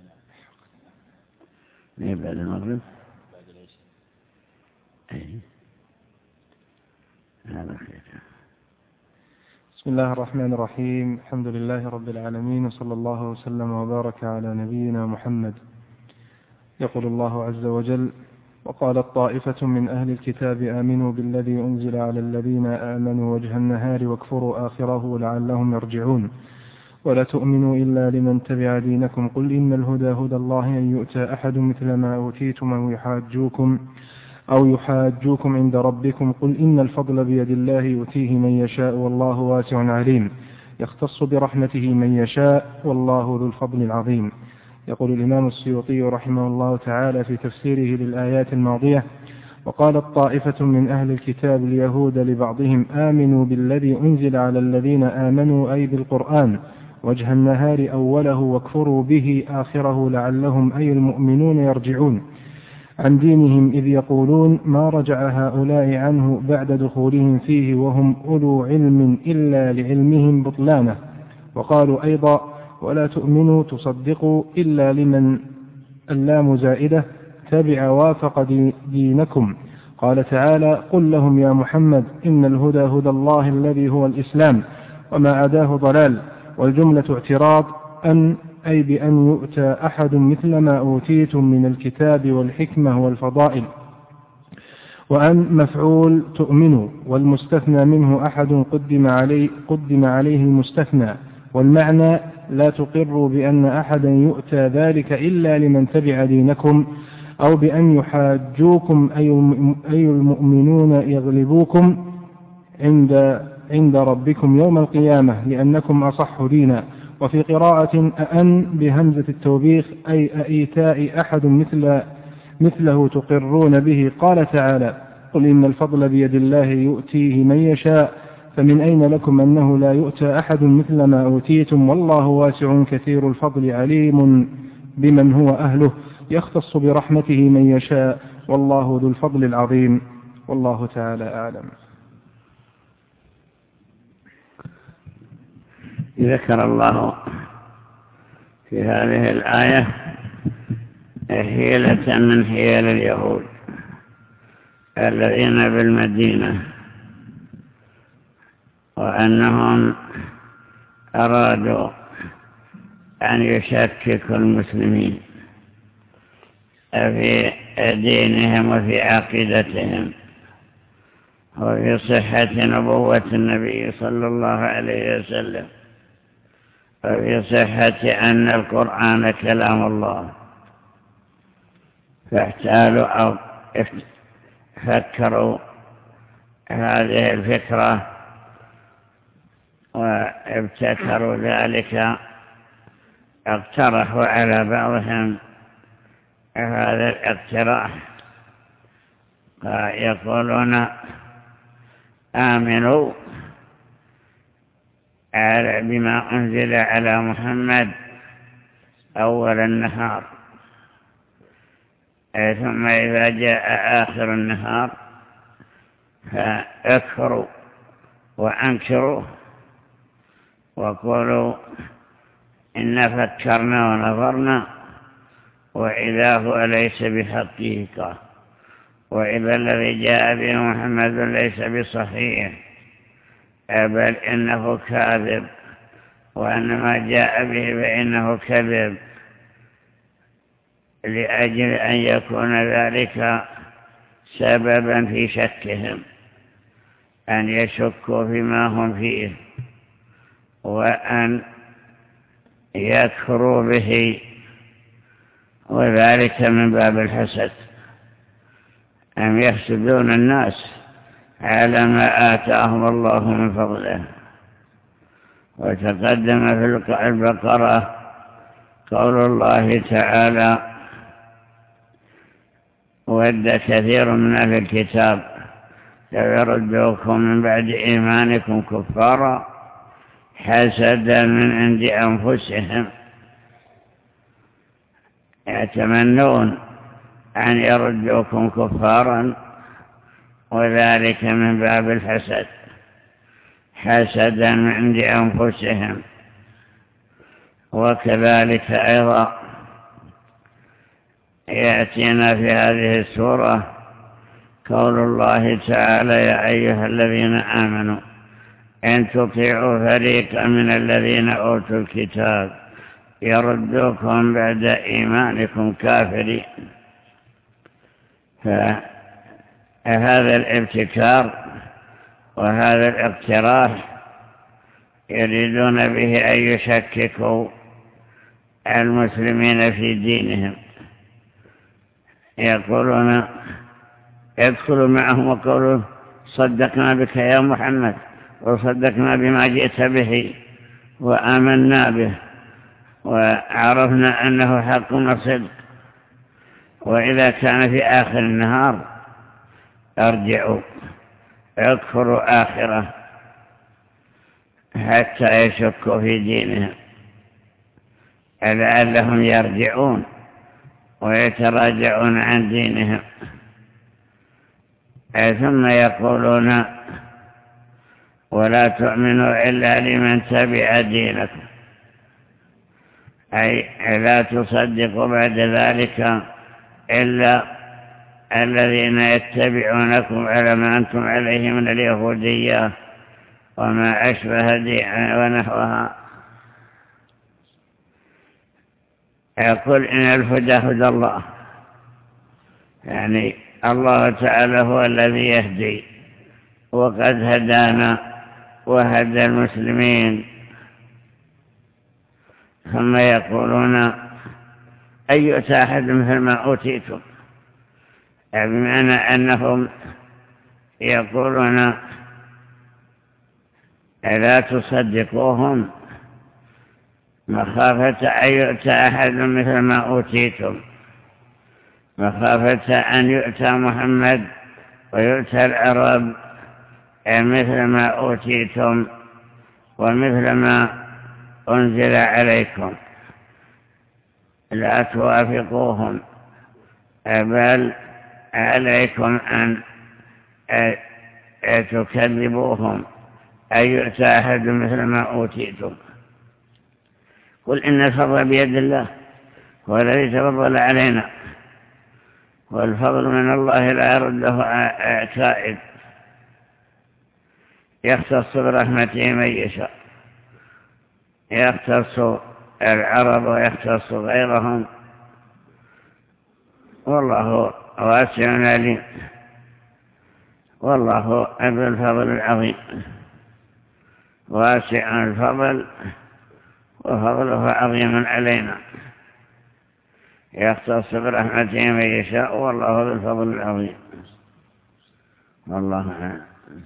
ما بعد المغرب أي هذا خير. بسم الله الرحمن الرحيم. الحمد لله رب العالمين، وصلى الله وسلم وبارك على نبينا محمد. يقول الله عز وجل: وقالت طائفة من أهل الكتاب آمنوا بالذي أنزل على الذين آمنوا وجه النهار واكفروا آخره لعلهم يرجعون ولا تؤمنوا إلا لمن تبع دينكم قل إن الهدى هدى الله أن يؤتى أحد مثل ما أوتيتم أو يحاجوكم أو يحاجوكم عند ربكم قل إن الفضل بيد الله يؤتيه من يشاء والله واسع عليم يختص برحمته من يشاء والله ذو الفضل العظيم. يقول الإمام السيوطي رحمه الله تعالى في تفسيره للآيات الماضية: وقالت طائفة من أهل الكتاب اليهود لبعضهم آمنوا بالذي أنزل على الذين آمنوا أي بالقرآن وجه النهار أوله واكفروا به آخره لعلهم أي المؤمنون يرجعون. عن دينهم إذ يقولون ما رجع هؤلاء عنه بعد دخولهم فيه وهم أولو علم إلا لعلمهم بطلانه. وقالوا أيضا ولا تؤمنوا تصدقوا إلا لمن اللام زائدة تبع وافق دينكم. قال تعالى قل لهم يا محمد إن الهدى هدى الله الذي هو الإسلام وما عداه ضلال. والجملة اعتراض أن أي بأن يؤتى أحد مثل ما أوتيتم من الكتاب والحكمة والفضائل، وأن مفعول تؤمنوا، والمستثنى منه أحد قدم عليه, قدم عليه المستثنى. والمعنى لا تقروا بأن أحدا يؤتى ذلك إلا لمن تبع دينكم، أو بأن يحاجوكم أي المؤمنون يغلبوكم عند, عند ربكم يوم القيامة لأنكم أصح دينا. وفي قراءة أن بهمزة التوبيخ أي أئيتاء أحد مثل مثله تقرون به. قال تعالى قل إن الفضل بيد الله يؤتيه من يشاء فمن أين لكم أنه لا يؤتى أحد مثل ما أوتيتم والله واسع كثير الفضل عليم بمن هو أهله يختص برحمته من يشاء والله ذو الفضل العظيم والله تعالى أعلم. ذكر الله في هذه الآية حيلة من حيل اليهود الذين بالمدينة، وأنهم أرادوا أن يشككوا المسلمين في دينهم وفي عقيدتهم وفي صحة نبوة النبي صلى الله عليه وسلم وفي صحة أن القرآن كلام الله. فاحتالوا أو فكروا هذه الفكرة وابتكروا ذلك، اقترحوا على بعضهم هذا الاقتراح، يقولون آمنوا بما أنزل على محمد أول النهار، ثم إذا جاء آخر النهار فاكفروا وأنكروا وقولوا إن فكرنا ونظرنا وإذا هو ليس بحقيقة، وإذا الذي جاء به محمد ليس بصحيح بل إنه كاذب، وأن ما جاء به فإنه كذب، لأجل أن يكون ذلك سببا في شكهم، أن يشكوا فيما هم فيه وأن يكفروا به، وذلك من باب الحسد، أم يحسدون الناس على ما آتاهم الله من فضله. وتقدم في البقرة قول الله تعالى ود كثير من أهل الكتاب لو يردوكم من بعد إيمانكم كفارا حسدا من عند أنفسهم، يتمنون أن يردوكم كفارا، وذلك من باب الحسد، حسدا من عند أنفسهم. وكذلك أيضا يأتينا في هذه السورة قول الله تعالى يا أيها الذين آمنوا إن تطيعوا فريقا من الذين أوتوا الكتاب يردوكم بعد إيمانكم كافرين. فهذا الابتكار وهذا الاقتراح يريدون به أن يشككوا المسلمين في دينهم، يقولون يدخلوا معهم وقولوا صدقنا بك يا محمد وصدقنا بما جئت به وآمنا به وعرفنا أنه حق وصدق، وإذا كان في آخر النهار ارجعوا اكفروا آخره حتى يشكوا في دينهم لعلهم يرجعون ويتراجعون عن دينهم، ثم يقولون ولا تؤمنوا إلا لمن تبع دينكم، أي لا تصدقوا بعد ذلك إلا الذين يتبعونكم على ما أنتم عليه من اليهودية وما أشبه دين ونحوها. يقول إن الهدى هدى الله، يعني الله تعالى هو الذي يهدي، وقد هدانا وهدى المسلمين. ثم يقولون أن يؤتى أحد مثل ما أوتيتم، بمعنى أنهم يقولون لا تصدقوهم مخافة أن يؤتى أحد مثل ما أوتيتم، مخافة أن يؤتى محمد ويؤتى العرب مثل ما أوتيتم ومثل ما أنزل عليكم، لا توافقوهم، بل عليكم أن تكذبوهم، أن يؤتى أحد مثل ما أوتيتم. قل إن الفضل بيد الله، هو الذي تفضل علينا، والفضل من الله لا يرده كائد، يختص برحمته من يشاء، يختص العرب ويختص غيرهم، والله واسع عليم، والله ذو الفضل العظيم، واسع الفضل وفضله عظيم علينا، يختص برحمته من يشاء، والله ذو الفضل العظيم. والله أعلم.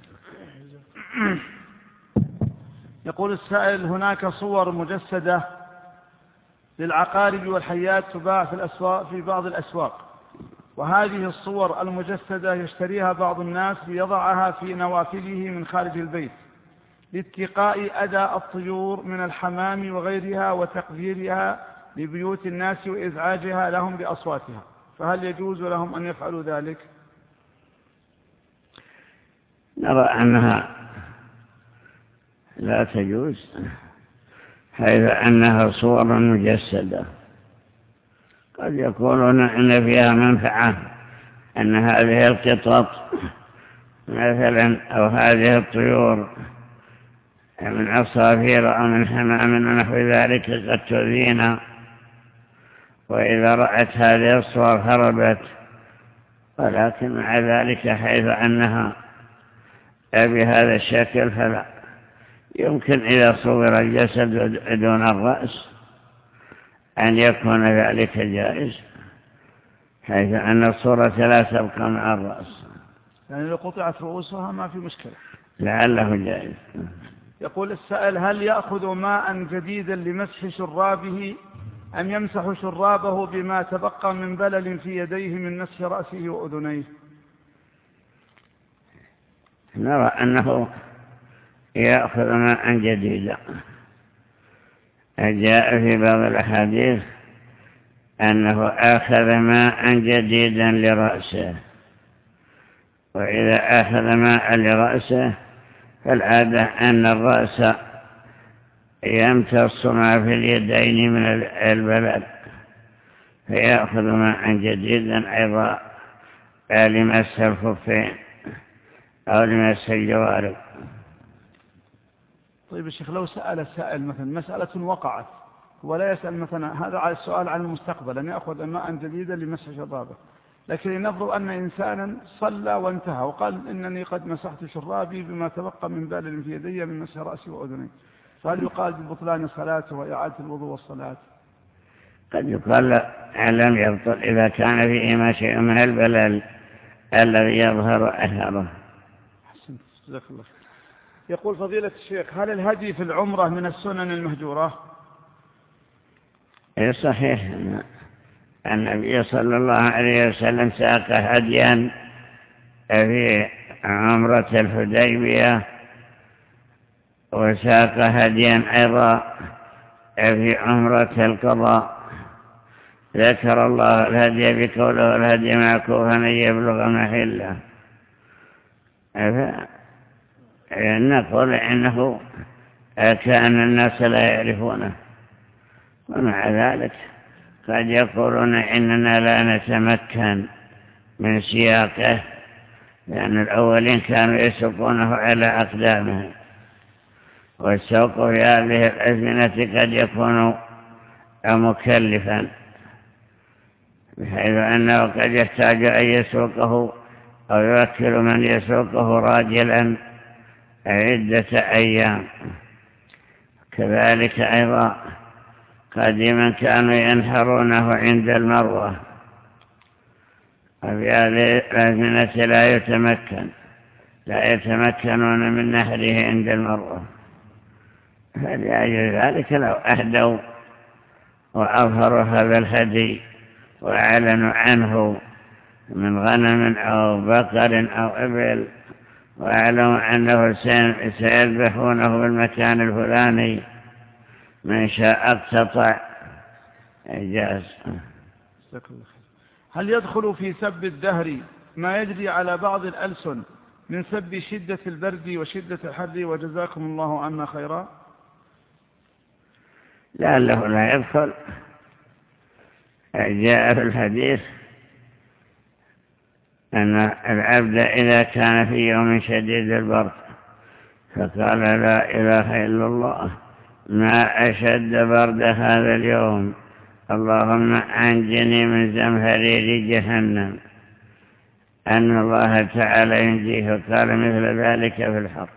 يقول السائل: هناك صور مجسدة للعقارب والحيات تباع في الأسواق في بعض الأسواق، وهذه الصور المجسدة يشتريها بعض الناس ليضعها في نوافذه من خارج البيت لاتقاء أذى الطيور من الحمام وغيرها وتقذيرها لبيوت الناس وإزعاجها لهم بأصواتها، فهل يجوز لهم أن يفعلوا ذلك؟ نرى أنها لا تجوز، حيث أنها صور مجسدة، قد يقولون إن فيها منفعة، أن هذه القطط مثلا أو هذه الطيور من عصافير أو من حمام ونحو ذلك قد تؤذينا، وإذا رأت هذه الصور هربت، ولكن مع ذلك حيث أنها بهذا الشكل فلا يمكن إذا صور الجسد دون الرأس أن يكون ذلك جائز، حيث أن الصورة لا تبقى مع الرأس، يعني لو قطعت رؤوسها ما في مشكلة، لعله جائز. يقول السائل: هل يأخذ ماء جديدا لمسح شرابه أم يمسح شرابه بما تبقى من بلل في يديه من مسح رأسه وأذنيه؟ نرى أنه يأخذ ماء جديدا. جاء في بعض الأحاديث أنه أخذ ماء جديدا لرأسه، وإذا أخذ ماء لرأسه فالعادة أن الرأس يمتص ما في اليدين من البلد، فيأخذ ماء جديدا أيضا لمس الخفين أو لمس الجوارب. طيب يا شيخ، لو سأل السائل مثلا مسألة وقعت ولا يسأل مثلا هذا على السؤال عن المستقبل أن يأخذ ماء جديدا لمسح شرابه، لكن لنفرض أن إنسانا صلى وانتهى وقال إنني قد مسحت شرابي بما تبقى من بال في يدي من مسح رأسي وأذني، فهل يقال ببطلان صلاته وإعادة الوضوء والصلاة؟ قد يقال لم يبطل إذا كان فيهما شيء من البلل الذي يظهر أثره. حسنت، جزاك الله خير. يقول فضيلة الشيخ: هل الهدي في العمرة من السنن المهجورة؟ إيه صحيح، النبي صلى الله عليه وسلم ساق هديا في عمرة الحديبية، وساق هديا أيضا في عمرة القضاء، ذكر الله الهدي بقوله الهدي معكوفا أن يبلغ محله، نقول إنه كان الناس لا يعرفونه، ومع ذلك قد يقولون إننا لا نتمكن من سياقه، لأن الأولين كانوا يسوقونه على أقدامهم، والسوق في هذه الأزمنة قد يكون مكلفا، بحيث أنه قد يحتاج أن يسوقه أو يوكل من يسوقه راجلا عدة أيام. كذلك أيضا قديما كانوا ينحرونه عند المروة، وفي هذه الأزمنة لا يتمكن لا يتمكنون من نحره عند المروة، فلأجل ذلك لو أهدوا وأظهروا هذا الهدي وأعلنوا عنه من غنم أو بقر أو إبل، وأعلموا أنه سيذبحونه بالمكان الفلاني، من شاء اقتطع جاز. هل يدخل في سب الدهر ما يجري على بعض الألسن من سب شدة البرد وشدة الحر وجزاكم الله عنا خيرا؟ لعله لا يدخل. جاء في الحديث أن العبد إذا كان في يوم شديد البرد فقال لا إله إلا الله ما أشد برد هذا اليوم، اللهم أنجني من زمهرير جهنم، أن الله تعالى ينجيه، قال مثل ذلك في الحر.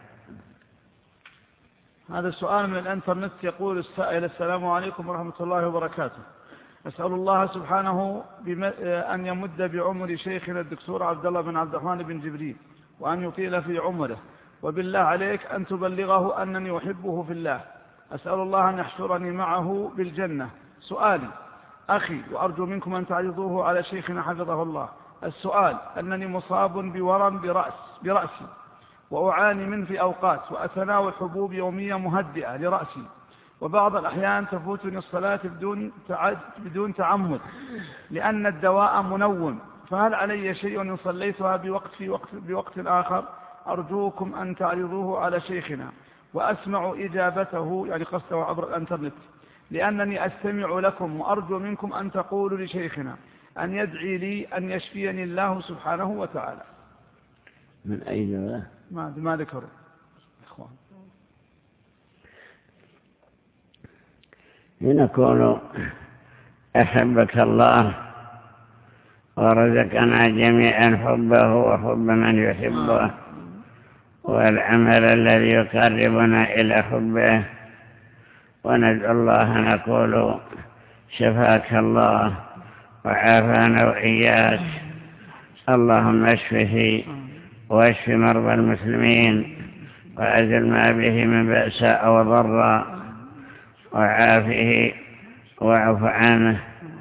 هذا السؤال من الانترنت، يقول السائل السلام عليكم ورحمة الله وبركاته، أسأل الله سبحانه أن يمد بعمر شيخنا الدكتور عبد الله بن عبد الرحمن بن جبريل وأن يطيل في عمره، وبالله عليك أن تبلغه أنني أحبه في الله، أسأل الله أن يحشرني معه بالجنة. سؤالي أخي، وأرجو منكم أن تعرضوه على شيخنا حفظه الله. السؤال أنني مصاب بورم برأس برأسي وأعاني منه في أوقات، وأتناول حبوب يومية مهدئة لرأسي، وبعض الأحيان تفوتني الصلاة بدون بدون تعمد لأن الدواء منوم، فهل علي شيء إن صليتها بوقت في وقت بوقت آخر؟ أرجوكم أن تعرضوه على شيخنا وأسمع إجابته، يعني قصده عبر الإنترنت، لأنني أستمع لكم، وأرجو منكم أن تقولوا لشيخنا أن يدعي لي أن يشفيني الله سبحانه وتعالى. من أي دواء؟ ما ما ذكروا إخوان. لنقول أحبك الله ورزقنا جميعا حبه وحب من يحبه، والعمل الذي يقربنا إلى حبه، وندعو الله نقول شفاك الله وعافانا وإياك، اللهم اشفه واشف مرضى المسلمين وأزل ما به من بأساء وضراء وعافه واعف عنه،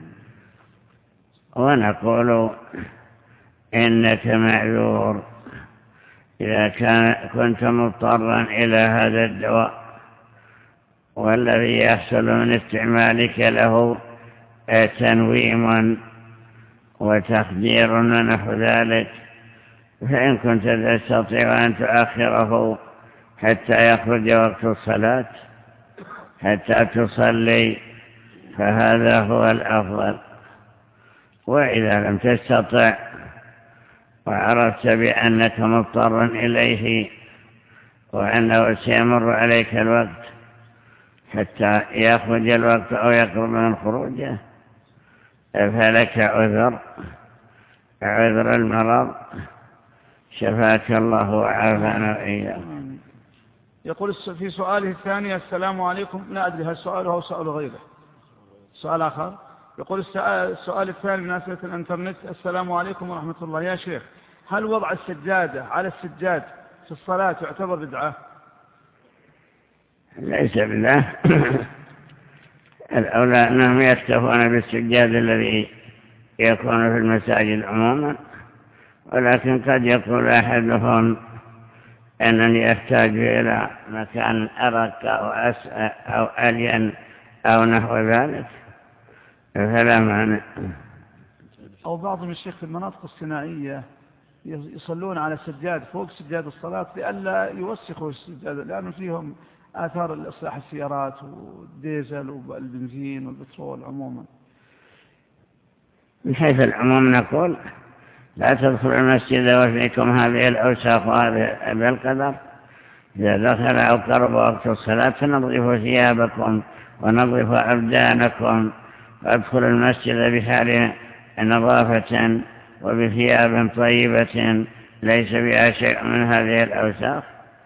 ونقول إنك معذور إذا كان كنت مضطرا إلى هذا الدواء، والذي يحصل من استعمالك له تنويم وتخدير ونحو ذلك، فإن كنت تستطيع أن تؤخره حتى يخرج وقت الصلاة حتى تصلي فهذا هو الأفضل، وإذا لم تستطع وعرفت بأنك مضطر إليه وأنه سيمر عليك الوقت حتى يخرج الوقت أو يقرب من خروجه، فلك عذر عذر المرض، شفاك الله وعافانا وإياك. يقول في سؤاله الثاني السلام عليكم، لا أدري هل سؤاله أو سؤال غيره، سؤال آخر. يقول السؤال الثاني من أسئلة الإنترنت، السلام عليكم ورحمة الله، يا شيخ هل وضع السجادة على السجاد في الصلاة يعتبر بدعة؟ ليس بدعة. الأولى أنهم يكتفون بالسجاد الذي يكون في المساجد عموما، ولكن قد يقول أحدهم أنني أحتاج إلى مكان أرق أو, أو ألين أو نحو ذلك، فلا معنى. أو بعضهم الشيخ في المناطق الصناعية يصلون على سجاد فوق سجاد الصلاة لئلا يوسخوا السجاد، لأنه فيهم آثار الإصلاح السيارات والديزل والبنزين والبترول عموما. من حيث العموم نقول لا تدخلوا المسجد وفيكم هذه الأوساخ وهذه بالقدر. إذا دخل أو قرب وقت الصلاة فنظفوا ثيابكم ونظفوا أبدانكم وادخلوا المسجد بحال نظافة وبثياب طيبة ليس بها شيء من هذه الأوساخ.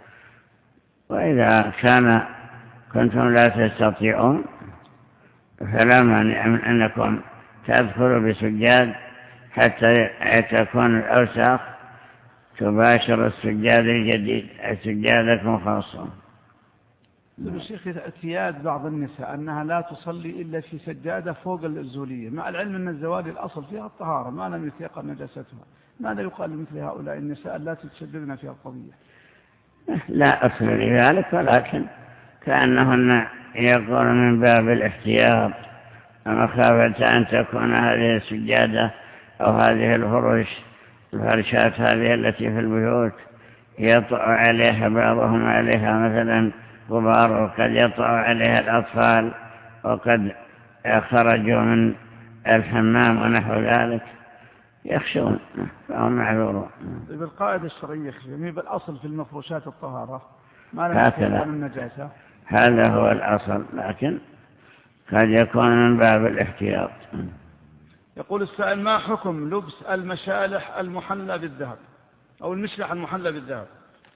وإذا كان كنتم لا تستطيعون فلا مانع من أنكم تدخلوا بسجاد حتى تكون الأوساخ تباشر السجاد الجديد، سجادكم خاصة. الشيخ اعتياد بعض النساء أنها لا تصلي إلا في سجادة فوق الزولية، مع العلم أن الزوال الأصل فيها الطهارة ما لم يتيقن نجاستها. ماذا يقال لمثل هؤلاء النساء لا تتشددن في القضية؟ لا أصل لذلك، ولكن كأنهن يقول من باب الاحتياط مخافة أن تكون هذه السجادة أو هذه الفرش الفرشات هذه التي في البيوت يطع عليها بعضهم عليها مثلا غبار، وقد يطع عليها الأطفال وقد خرجوا من الحمام ونحو ذلك يخشون فهم معذورون. بالقاعدة الشرعية يعني بالأصل في المفروشات الطهارة ما لم يكن النجاسة، هذا هو الأصل، لكن قد يكون من باب الاحتياط. يقول السائل: ما حكم لبس المشالح المحلى بالذهب أو المشلح المحلى بالذهب؟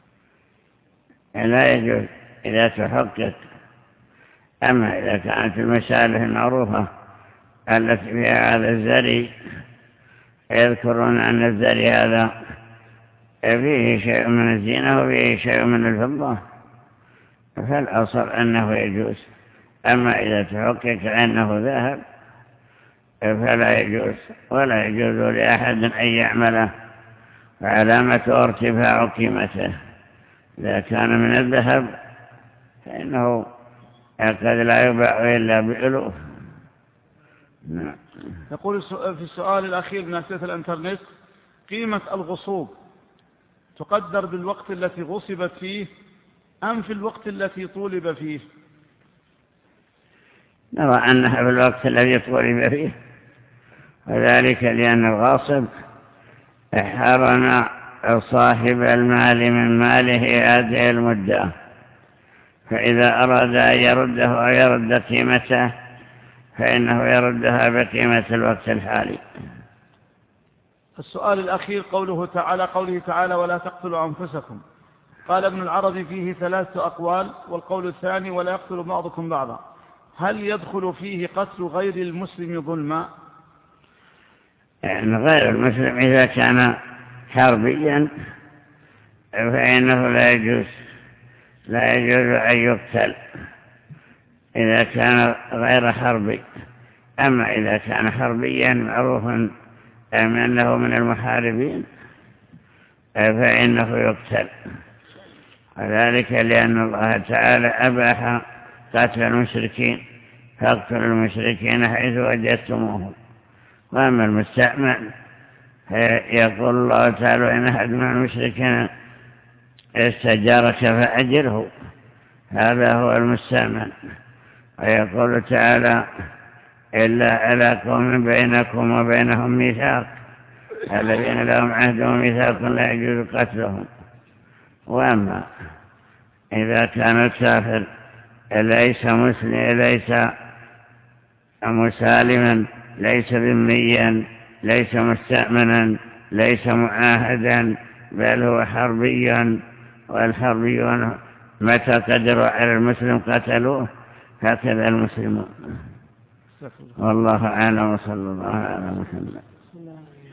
لا يجوز إذا تحقق. أما إذا كانت المشالح المعروفة التي فيها هذا الزري، يذكرون أن الزري هذا فيه شيء من الزينة وفيه شيء من الفضة، فالأصل أنه يجوز. أما إذا تحقق أنه ذهب فلا يجوز، ولا يجوز لأحد أن يعمله، وعلامة ارتفاع قيمته. إذا كان من الذهب فإنه قد لا يباع إلا بألوف. نعم. يقول في السؤال الأخير من أسئلة الإنترنت: قيمة الغصوب تقدر بالوقت التي غصبت فيه أم في الوقت التي طولب فيه؟ نرى أنها في الوقت الذي طولب فيه، وذلك لأن الغاصب حرم صاحب المال من ماله هذه المدة، فإذا أراد أن يرده أو يرد قيمته فإنه يردها بقيمة الوقت الحالي. السؤال الأخير قوله تعالى قوله تعالى: ولا تقتلوا أنفسكم. قال ابن العربي: فيه ثلاثة أقوال، والقول الثاني: ولا يقتل بعضكم بعضا. هل يدخل فيه قتل غير المسلم ظلما؟ يعني غير المسلم إذا كان حربيا فإنه لا يجوز لا يجوز أن يقتل إذا كان غير حربي. أما إذا كان حربيا معروفا أنه من المحاربين فإنه يقتل، وذلك لأن الله تعالى أباح قتل المشركين: فاقتلوا المشركين حيث وجدتموهم. وأما المستأمن يقول الله تعالى: إن أحد من المشركين استجارك فأجره. هذا هو المستأمن. ويقول تعالى: إلا على قوم بينكم وبينهم ميثاق الذين لهم عهد وميثاق لا يجوز قتلهم. وأما إذا كان الكافر ليس مسلم ليس مسالما ليس ذميا ليس مستأمنا ليس معاهدا بل هو حربيا، والحربيون متى قدروا على المسلم قتلوه، هكذا المسلمون. والله أعلم وصلى الله على محمد.